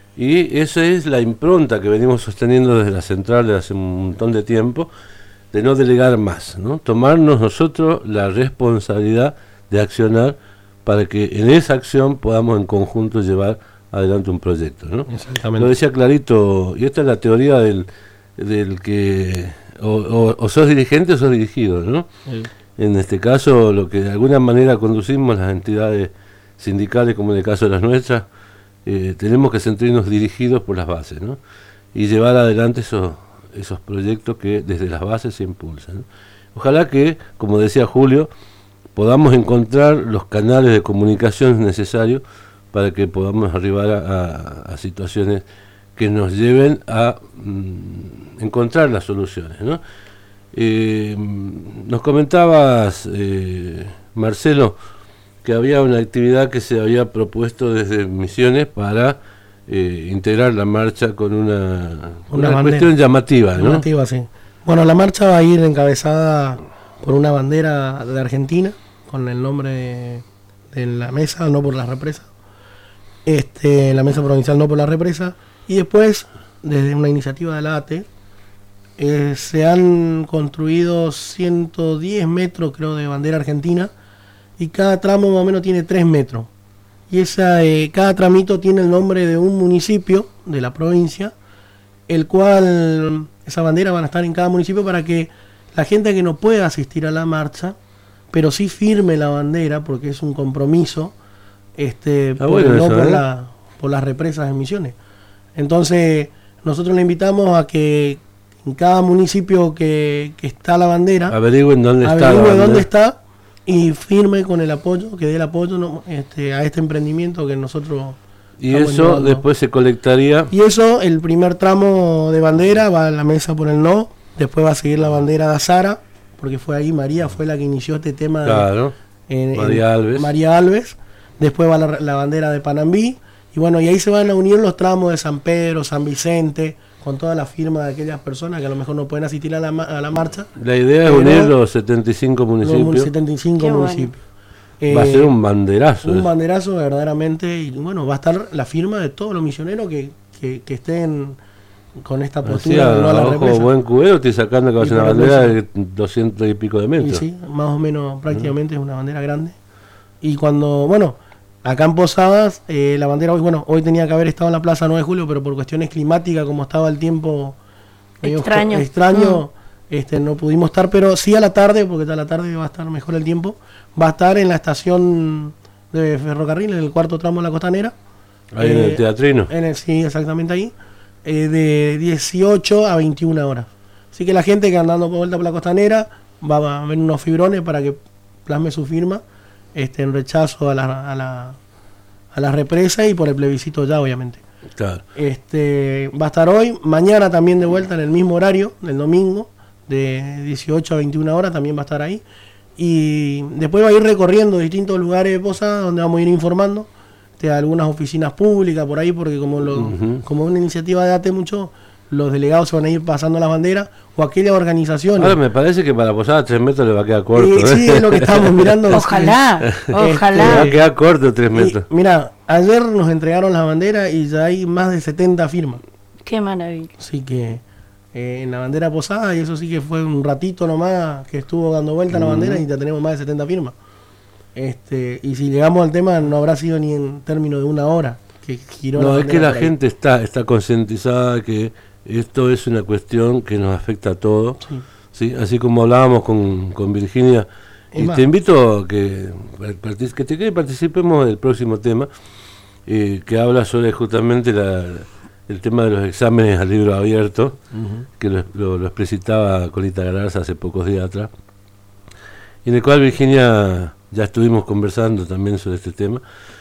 Y esa es la impronta que venimos sosteniendo desde la central desde hace un montón de tiempo, de no delegar más, ¿no? Tomarnos nosotros la responsabilidad de accionar para que en esa acción podamos en conjunto llevar adelante un proyecto, ¿no? Exactamente. Lo decía clarito, y esta es la teoría del, del que o, o, o sos dirigente o sos dirigido, ¿no? Sí. En este caso, lo que de alguna manera conducimos las entidades sindicales, como en el caso de las nuestras, eh, tenemos que sentirnos dirigidos por las bases, ¿no? Y llevar adelante esos, esos proyectos que desde las bases se impulsan, ¿no? Ojalá que, como decía Julio, podamos encontrar los canales de comunicación necesarios para que podamos arribar a, a, a situaciones que nos lleven a mm, encontrar las soluciones, ¿no? Eh, nos comentabas, eh, Marcelo, que había una actividad que se había propuesto desde Misiones para eh, integrar la marcha con una, Una una cuestión llamativa, ¿no? Llamativa, sí. Bueno, la marcha va a ir encabezada por una bandera de Argentina, con el nombre de, de la mesa, no por la represa. Este, la mesa provincial no por la represa. Y después, desde una iniciativa de la A T E, eh, se han construido ciento diez metros, creo, de bandera argentina, y cada tramo más o menos tiene tres metros. Y esa, eh, cada tramito tiene el nombre de un municipio de la provincia, el cual, esa bandera van a estar en cada municipio para que la gente que no pueda asistir a la marcha, pero sí firme la bandera, porque es un compromiso, este, Ah, por, bueno, no eso, por, ¿eh? la, por las represas en Misiones. Entonces, nosotros le invitamos a que en cada municipio que, que está la bandera, Averigüen dónde está la averigüe bandera. dónde está y firme con el apoyo, que dé el apoyo, ¿no? este, a este emprendimiento que nosotros Y estamos eso llevando. después se colectaría. Y eso, el primer tramo de bandera va a la mesa por el no, después va a seguir la bandera de Azara, porque fue ahí, María fue la que inició este tema. Claro, de, en- en- María Alves. María Alves. Después va la, la bandera de Panambí, y bueno, y ahí se van a unir los tramos de San Pedro, San Vicente, con toda la firma de aquellas personas que a lo mejor no pueden asistir a la, ma- a la marcha. La idea es Pero unir los setenta y cinco Los municipios. setenta y cinco Qué bueno. municipios. Va a Eh, ser un banderazo. un eso. banderazo verdaderamente, y bueno, va a estar la firma de todos los misioneros que, que, que estén con esta Así, postura de no a la a ojo represa. buen cubero, estoy sacando que va a Y ser una para bandera eso- de doscientos y pico de Y metros. sí, más o menos prácticamente es una bandera grande. Y cuando, bueno, acá en Posadas, eh, la bandera hoy, bueno, hoy tenía que haber estado en la Plaza nueve de Julio, pero por cuestiones climáticas, como estaba el tiempo medio Extraño. extraño este, no pudimos estar, pero sí a la tarde, porque a la tarde va a estar mejor el tiempo, va a estar en la estación de ferrocarril, en el cuarto tramo de la Costanera. Ahí en el teatrino. En el, sí, exactamente ahí. eh, de dieciocho a veintiuna horas. Así que la gente que andando por vuelta por la Costanera va a ver unos fibrones para que plasme su firma este, en rechazo a la, a la, a la represa y por el plebiscito ya, obviamente. Claro. Este, va a estar hoy, mañana también de vuelta en el mismo horario, del domingo, de dieciocho a veintiuna horas, también va a estar ahí. Y después va a ir recorriendo distintos lugares de Posada donde vamos a ir informando de algunas oficinas públicas por ahí, porque como lo, Ujú. como es una iniciativa de A T E mucho, los delegados se van a ir pasando las banderas o aquellas organizaciones. Ahora me parece que para Posada tres metros le va a quedar corto. Eh, sí, es lo que estamos mirando. Ojalá, Le va ojalá. a quedar corto tres Y, metros. mira, ayer nos entregaron las banderas y ya hay más de setenta firmas. Qué maravilla. Así que eh, en la bandera Posada, y eso sí que fue un ratito nomás que estuvo dando vuelta la bandera y ya tenemos más de setenta firmas. Este, y si llegamos al tema, no habrá sido ni en términos de una hora que giró No, la es que bandera la por ahí. gente está, está concientizada que esto es una cuestión que nos afecta a todos. Sí. ¿Sí? Así como hablábamos con, con Virginia. Es Y más. te invito a que, partic- que, te- que participemos del próximo tema, eh, que habla sobre justamente la, el tema de los exámenes al libro abierto, que lo, lo, lo explicitaba Colita Galarza hace pocos días atrás, y en el cual Virginia ya estuvimos conversando también sobre este tema.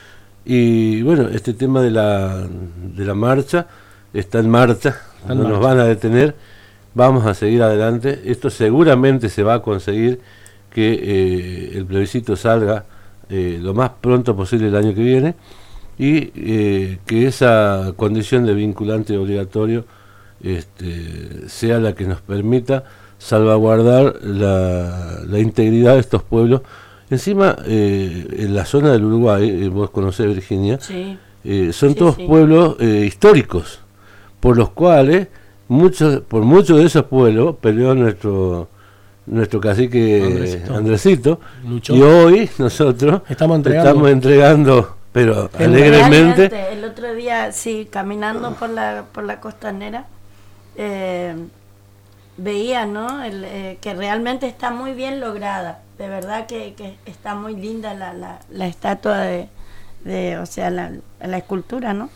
Y bueno, este tema de la, de la marcha está en marcha, Está en no nos marcha. van a detener, vamos a seguir adelante, esto seguramente se va a conseguir que eh, el plebiscito salga eh, lo más pronto posible el año que viene y eh, que esa condición de vinculante obligatorio este, sea la que nos permita salvaguardar la, la integridad de estos pueblos. Encima, eh, en la zona del Uruguay, eh, vos conocés Virginia, Sí. eh, son Sí, todos sí. pueblos eh, históricos, por los cuales muchos, por muchos de esos pueblos peleó nuestro nuestro cacique Andresito. Andresito, Luchó. y hoy nosotros Estamos entregando. estamos entregando, pero El- alegremente, Realmente, el otro día, sí, caminando por la, por la costanera, eh, veía, ¿no? El, eh, que realmente está muy bien lograda. De verdad que, que está muy linda la, la, la estatua de, de, o sea, la, la escultura, ¿no?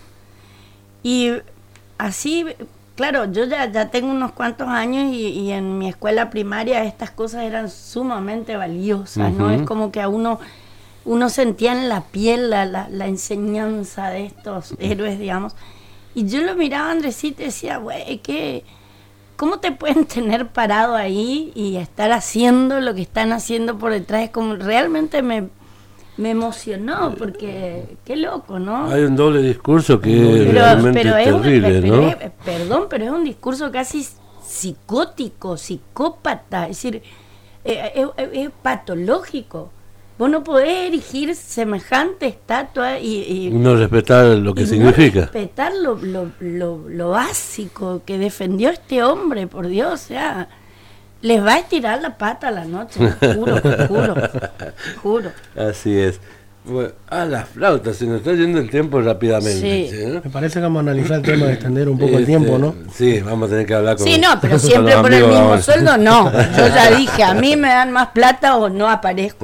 Y así, claro, yo ya, ya tengo unos cuantos años y, y en mi escuela primaria estas cosas eran sumamente valiosas, ¿no? Ujú. Es como que a uno, uno sentía en la piel la, la, la enseñanza de estos héroes, digamos. Y yo lo miraba a Andresito y decía, güey, ¿qué? ¿Cómo te pueden tener parado ahí y estar haciendo lo que están haciendo por detrás? Es como realmente me, me emocionó porque qué loco, ¿no? Hay un doble discurso que pero, es realmente pero terrible, es un, ¿no? pero es, perdón, pero es un discurso casi psicótico, psicópata, es decir, eh, es, es, es patológico. Vos no podés erigir semejante estatua y, y no respetar lo que y significa. No respetar lo, lo, lo, lo básico que defendió este hombre, por Dios, o sea, les va a estirar la pata a la noche, juro, juro, juro. Así es. Bueno, a las flautas, se nos está yendo el tiempo rápidamente. Sí. ¿Sí, no? Me parece que vamos a analizar el tema de extender un poco este, el tiempo, ¿no? Sí, vamos a tener que hablar con Sí, no, pero siempre por el mismo ahora. sueldo, no. Yo ya dije, a mí me dan más plata o no aparezco.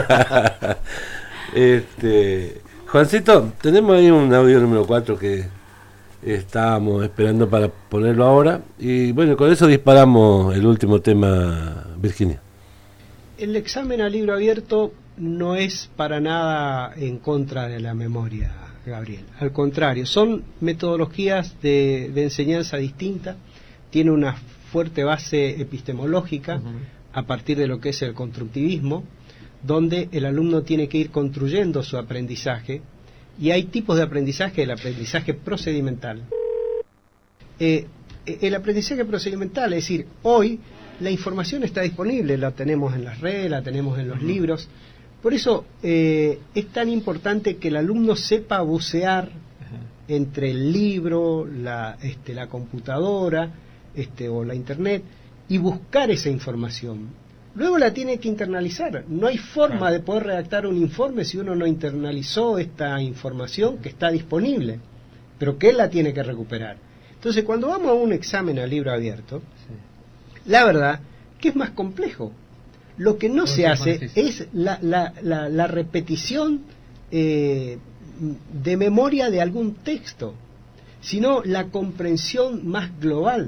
este, Juancito, tenemos ahí un audio número cuatro que estábamos esperando para ponerlo ahora. Y bueno, con eso disparamos el último tema, Virginia. El examen a libro abierto no es para nada en contra de la memoria, Gabriel. Al contrario, son metodologías de, de enseñanza distinta, tiene una fuerte base epistemológica uh-huh. a partir de lo que es el constructivismo, donde el alumno tiene que ir construyendo su aprendizaje, y hay tipos de aprendizaje, el aprendizaje procedimental. Eh, el aprendizaje procedimental, es decir, hoy la información está disponible, la tenemos en las redes, la tenemos en los uh-huh. libros. Por eso eh, es tan importante que el alumno sepa bucear uh-huh. entre el libro, la, este, la computadora este, o la internet y buscar esa información. Luego la tiene que internalizar. No hay forma uh-huh. de poder redactar un informe si uno no internalizó esta información que está disponible, pero que él la tiene que recuperar. Entonces, cuando vamos a un examen a libro abierto, sí. la verdad que es más complejo. Lo que no se hace es la, la, la, la repetición eh, de memoria de algún texto, sino la comprensión más global.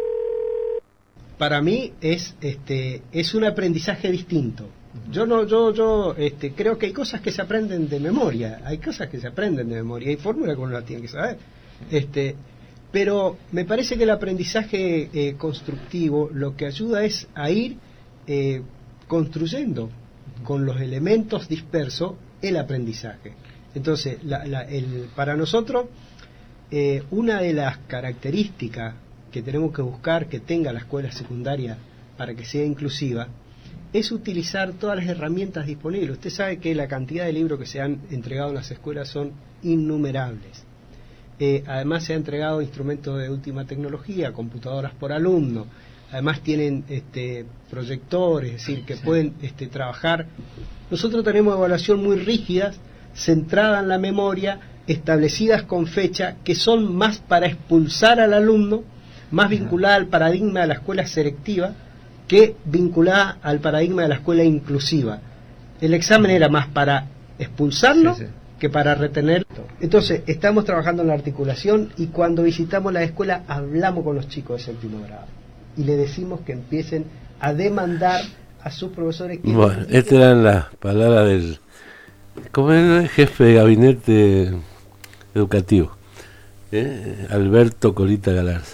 Para mí es este es un aprendizaje distinto. Yo no yo yo este, creo que hay cosas que se aprenden de memoria, hay cosas que se aprenden de memoria, hay fórmulas que uno las tiene que saber. Este, pero me parece que el aprendizaje eh, constructivo lo que ayuda es a ir eh, construyendo con los elementos dispersos el aprendizaje. Entonces, la, la, el, para nosotros, eh, una de las características que tenemos que buscar que tenga la escuela secundaria para que sea inclusiva es utilizar todas las herramientas disponibles. Usted sabe que la cantidad de libros que se han entregado en las escuelas son innumerables. Eh, además se han entregado instrumentos de última tecnología, computadoras por alumno. Además tienen este, proyectores, es decir, que sí. pueden este, trabajar. Nosotros tenemos evaluación muy rígidas, centradas en la memoria, establecidas con fecha, que son más para expulsar al alumno, más vinculada al paradigma de la escuela selectiva, que vinculada al paradigma de la escuela inclusiva. El examen era más para expulsarlo sí, sí. que para retenerlo. Entonces, estamos trabajando en la articulación y cuando visitamos la escuela hablamos con los chicos de séptimo grado y le decimos que empiecen a demandar a sus profesores. Que bueno, estas eran las palabras del ¿cómo era? Jefe de gabinete educativo, ¿eh? Alberto Colita Galarza.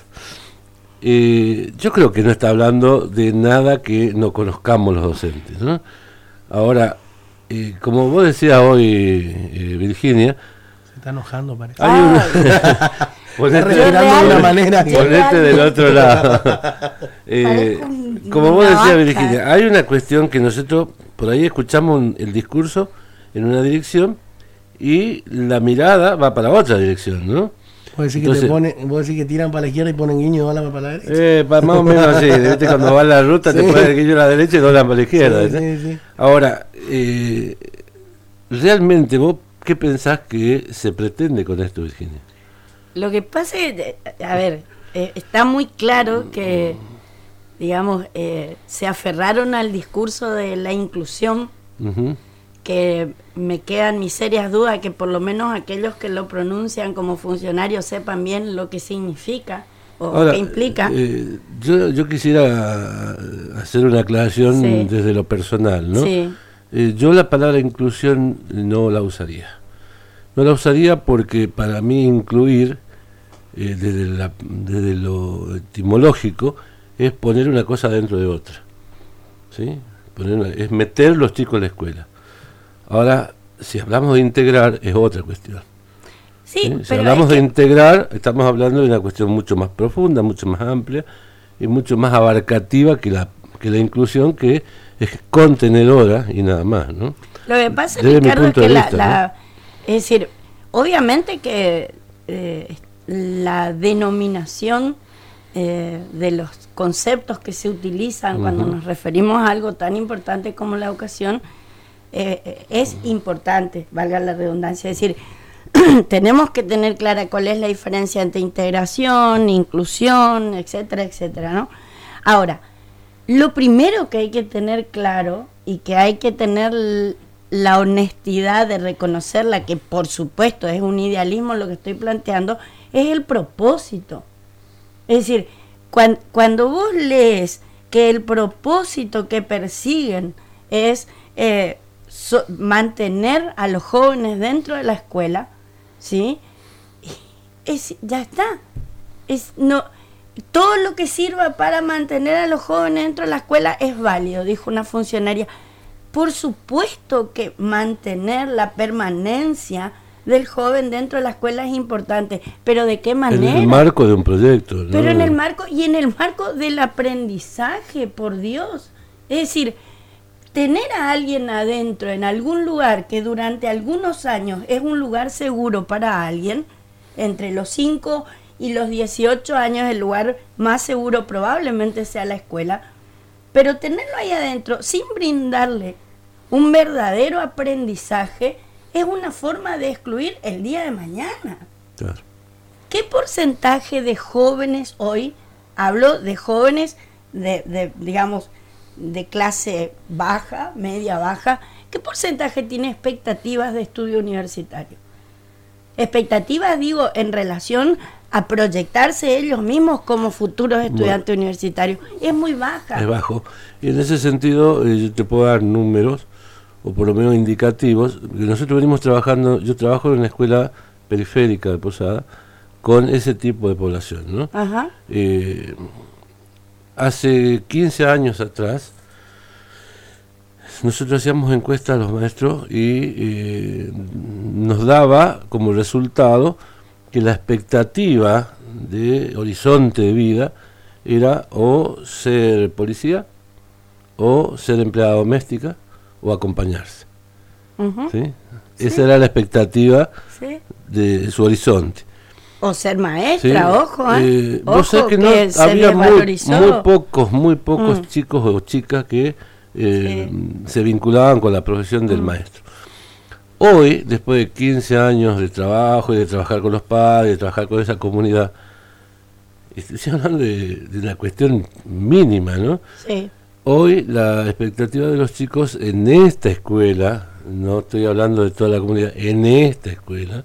Eh, yo creo que no está hablando de nada que no conozcamos los docentes, ¿no? Ahora, eh, como vos decías hoy, eh, Virginia, se está enojando, parece. Hay una... ponete, de una manera que... ponete del otro lado. eh, como vos decías, Virginia, hay una cuestión que nosotros por ahí escuchamos un, el discurso en una dirección y la mirada va para otra dirección, ¿no? Vos decís, que te pone, vos decís que tiran para la izquierda y ponen guiño y doblan para la derecha. Eh, pa, más o menos así. ¿Viste? Cuando va a la ruta sí. te ponen el guiño a la derecha y doblan para la izquierda. Sí, sí, sí. Ahora, eh, realmente vos, ¿qué pensás que se pretende con esto, Virginia? Lo que pasa es, a ver, eh, está muy claro que, digamos, eh, se aferraron al discurso de la inclusión, uh-huh. que me quedan mis serias dudas que por lo menos aquellos que lo pronuncian como funcionarios sepan bien lo que significa o Ahora, qué implica. Eh, yo, yo quisiera hacer una aclaración sí. desde lo personal, ¿no? Sí. Eh, yo la palabra inclusión no la usaría. No la usaría porque para mí incluir, eh, desde, la, desde lo etimológico, es poner una cosa dentro de otra. ¿Sí? Poner una, es meter los chicos en la escuela. Ahora, si hablamos de integrar, es otra cuestión. Sí, ¿Sí? Si pero hablamos es de que... integrar, estamos hablando de una cuestión mucho más profunda, mucho más amplia y mucho más abarcativa que la, que la inclusión, que es contenedora y nada más, ¿no? Lo que pasa, Desde mi Ricardo, es punto que de la, vista, la- ¿no? es decir, obviamente que eh, la denominación eh, de los conceptos que se utilizan cuando Ujú. nos referimos a algo tan importante como la educación eh, es importante, valga la redundancia, es decir, tenemos que tener clara cuál es la diferencia entre integración, inclusión, etcétera, etcétera, ¿no? Ahora, lo primero que hay que tener claro y que hay que tener l- la honestidad de reconocerla, que por supuesto es un idealismo lo que estoy planteando, es el propósito. Es decir, cuan- cuando vos lees que el propósito que persiguen es eh, so- mantener a los jóvenes dentro de la escuela, ¿sí? Es, ya está. Es, no, todo lo que sirva para mantener a los jóvenes dentro de la escuela es válido, dijo una funcionaria. Por supuesto que mantener la permanencia del joven dentro de la escuela es importante, pero ¿de qué En manera? el marco de un proyecto, ¿no? Pero en el marco, y en el marco del aprendizaje, por Dios. Es decir, tener a alguien adentro en algún lugar que durante algunos años es un lugar seguro para alguien, entre los cinco y los dieciocho años el lugar más seguro probablemente sea la escuela, pero tenerlo ahí adentro sin brindarle un verdadero aprendizaje es una forma de excluir el día de mañana. Claro. ¿Qué porcentaje de jóvenes hoy, hablo de jóvenes de, de, digamos, de clase baja, media baja, qué porcentaje tiene expectativas de estudio universitario? Expectativas, digo, en relación a proyectarse ellos mismos como futuros estudiantes universitarios. Es muy baja. Es bajo. Y en ese sentido, eh, yo te puedo dar números, o por lo menos indicativos, que nosotros venimos trabajando, yo trabajo en una escuela periférica de Posada, con ese tipo de población, ¿no? Ajá. Eh, hace quince años atrás, nosotros hacíamos encuestas a los maestros y eh, nos daba como resultado que la expectativa de horizonte de vida era o ser policía, o ser empleada doméstica, o acompañarse. Ujú. ¿Sí? Sí. Esa era la expectativa Sí. de su horizonte. O ser maestra, Sí, ojo, ¿eh? eh, Ojo, vos sabés que no, que se había muy, desvalorizó. muy pocos, muy pocos Mm. chicos o chicas que eh, se vinculaban con la profesión del Mm. maestro. Hoy, después de quince años de trabajo y de trabajar con los padres, de trabajar con esa comunidad, estoy hablando de, de una cuestión mínima, ¿no? Sí. Hoy la expectativa de los chicos en esta escuela, no estoy hablando de toda la comunidad, en esta escuela,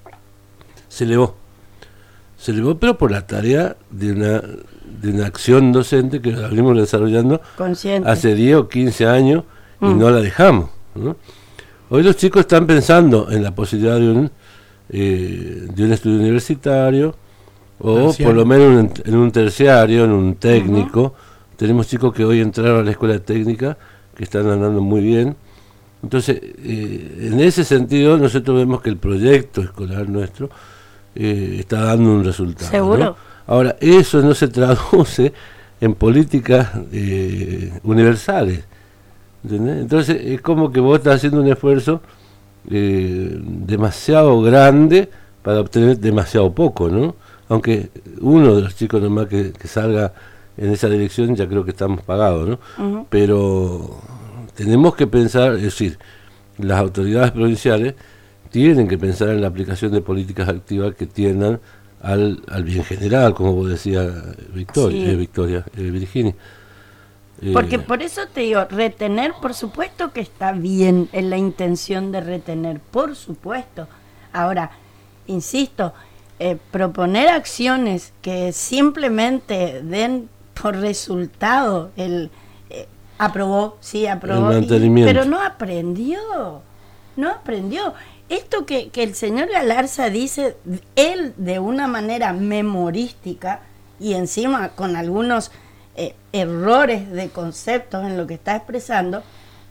se elevó. Se elevó, pero por la tarea de una, de una acción docente que la venimos desarrollando Consciente. hace diez o quince años y Mm. no la dejamos, ¿no? Hoy los chicos están pensando en la posibilidad de un, eh, de un estudio universitario o Terciario. por lo menos en, en un terciario, en un técnico. Tenemos chicos que hoy entraron a la escuela técnica que están andando muy bien. Entonces, eh, en ese sentido, nosotros vemos que el proyecto escolar nuestro eh, está dando un resultado, ¿no? Seguro. Ahora, eso no se traduce en políticas eh, universales. ¿Entendés? Entonces, es como que vos estás haciendo un esfuerzo eh, demasiado grande para obtener demasiado poco, ¿no? Aunque uno de los chicos nomás que, que salga en esa dirección ya creo que estamos pagados, ¿no? Ujú. Pero tenemos que pensar, es decir, las autoridades provinciales tienen que pensar en la aplicación de políticas activas que tiendan al, al bien general, como vos decías, Victoria, Sí. eh, Victoria eh, Virginia. Eh, Porque por eso te digo, retener, por supuesto que está bien en la intención de retener, por supuesto. Ahora, insisto, eh, proponer acciones que simplemente den por resultado el eh, aprobó, sí, aprobó, El y- mantenimiento. pero no aprendió, no aprendió. Esto que, que el señor Galarza dice, él de una manera memorística y encima con algunos eh, errores de conceptos en lo que está expresando,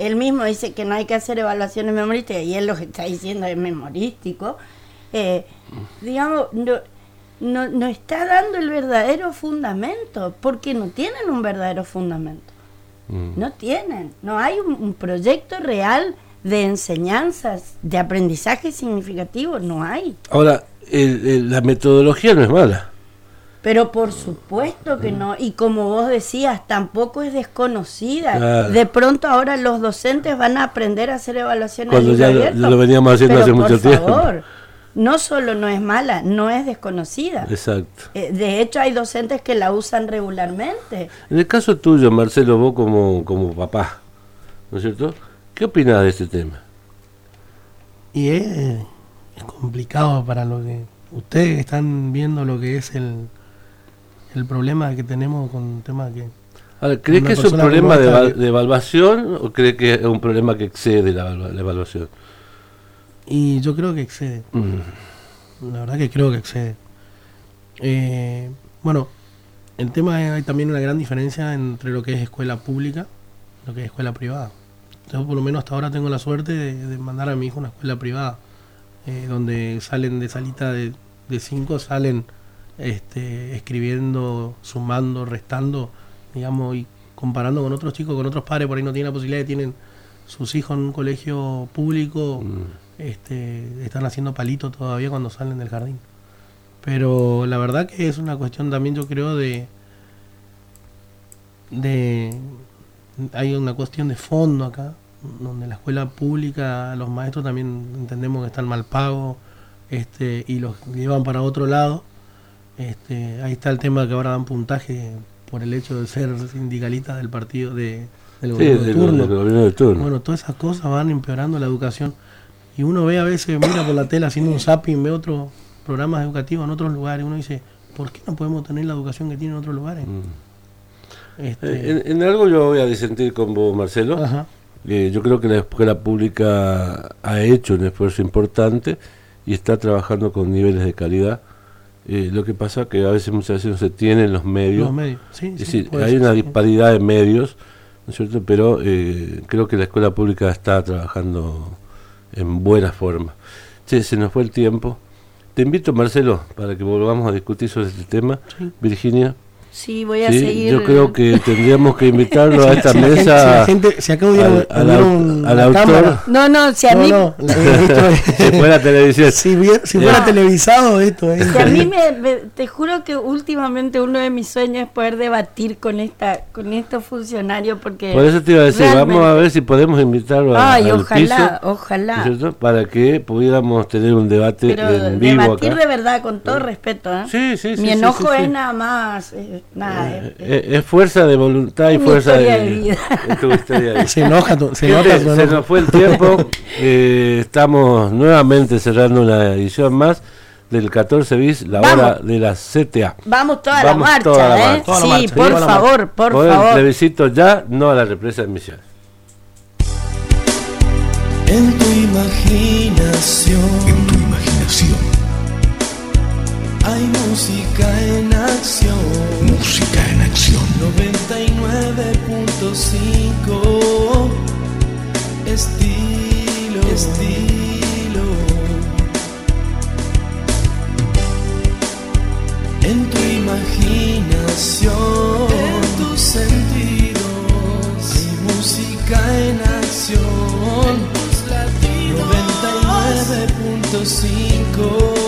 él mismo dice que no hay que hacer evaluaciones memorísticas y él lo que está diciendo es memorístico, eh, digamos, no, no, no está dando el verdadero fundamento, porque no tienen un verdadero fundamento. Mm. No tienen, no hay un, un proyecto real de enseñanzas, de aprendizaje significativo, no hay. Ahora, el, el, la metodología no es mala. Pero por supuesto que no, y como vos decías, tampoco es desconocida. Claro. De pronto ahora los docentes van a aprender a hacer evaluaciones cuando ya lo, lo veníamos haciendo pero hace mucho por tiempo. Favor, no solo no es mala, no es desconocida. Exacto. Eh, de hecho hay docentes que la usan regularmente. En el caso tuyo, Marcelo, vos como, como papá, ¿no es cierto? ¿Qué opinás de este tema? Y es, es complicado para lo que ustedes están viendo lo que es el el problema que tenemos con el tema que... Ahora, ¿crees que es un problema de, eva- de evaluación o crees que es un problema que excede la, la evaluación? Y yo creo que excede. Mm. La verdad que creo que excede. Eh, bueno, el tema es, hay también una gran diferencia entre lo que es escuela pública y lo que es escuela privada. Yo por lo menos hasta ahora tengo la suerte de, de mandar a mi hijo a una escuela privada, eh, donde salen de salita de, de cinco, salen... Este, escribiendo, sumando, restando, digamos, y comparando con otros chicos, con otros padres, por ahí no tienen la posibilidad, tienen sus hijos en un colegio público, mm. este, están haciendo palito todavía cuando salen del jardín. Pero la verdad que es una cuestión también, yo creo, de, de hay una cuestión de fondo acá, donde la escuela pública, los maestros también entendemos que están mal pagos, este, y los llevan para otro lado. Este, ahí está el tema que ahora dan puntaje por el hecho de ser sindicalistas del partido de, del, sí, gobierno, del, de turno. del gobierno de turno. Bueno, todas esas cosas van empeorando la educación. Y uno ve a veces, mira por la tele haciendo un zapping, ve otros programas educativos en otros lugares. Uno dice, ¿por qué no podemos tener la educación que tienen en otros lugares? Mm. Este... En, en algo yo voy a disentir con vos, Marcelo. Ajá. Eh, yo creo que la escuela pública ha hecho un esfuerzo importante y está trabajando con niveles de calidad. Eh, lo que pasa que a veces muchas veces no se tienen los medios, los medios. Sí, es sí, decir, hay una ser, disparidad sí. de medios, ¿no es cierto? Pero eh, creo que la escuela pública está trabajando en buena forma. Che, se nos fue el tiempo. Te invito, Marcelo, para que volvamos a discutir sobre este tema. Sí. Virginia. Sí, voy a ¿sí? seguir. Yo creo que tendríamos que invitarlo a esta si mesa. Si la gente, si acá hubiera, al, hubiera al, un, al autor. Cámara. No, no, si a no, mí. No, si fuera televisión. Si, si fuera no. televisado, esto es. Si a mí me, me. Te juro que últimamente uno de mis sueños es poder debatir con esta con estos funcionarios, porque. Por eso te iba a decir, realmente... vamos a ver si podemos invitarlo a, Ay, al ojalá, piso, ojalá. ¿cierto? Para que pudiéramos tener un debate Pero en vivo debatir acá. de verdad, con todo respeto. ¿eh? Sí, sí, sí. Mi sí, enojo sí, sí, es sí. nada más. Eh, nada. Eh, eh, es fuerza de voluntad y mi fuerza de, de vida. de tu historia de vida. Se enoja, tu, se, Gente, enoja se nos fue el tiempo. eh, estamos nuevamente cerrando una edición más del catorce bis, la Vamos. hora de la C T A. Vamos toda Vamos la marcha, toda la ¿eh? marcha. Toda la Sí, marcha, por toda la favor, marcha. por Por el favor. plebiscito ya, no a la represa de Misiones. En tu imaginación, En tu imaginación, hay música en acción. música en acción. noventa y nueve punto cinco Estilo, estilo. En tu imaginación, en tus sentidos, hay música en acción. En tus latidos, noventa y nueve punto cinco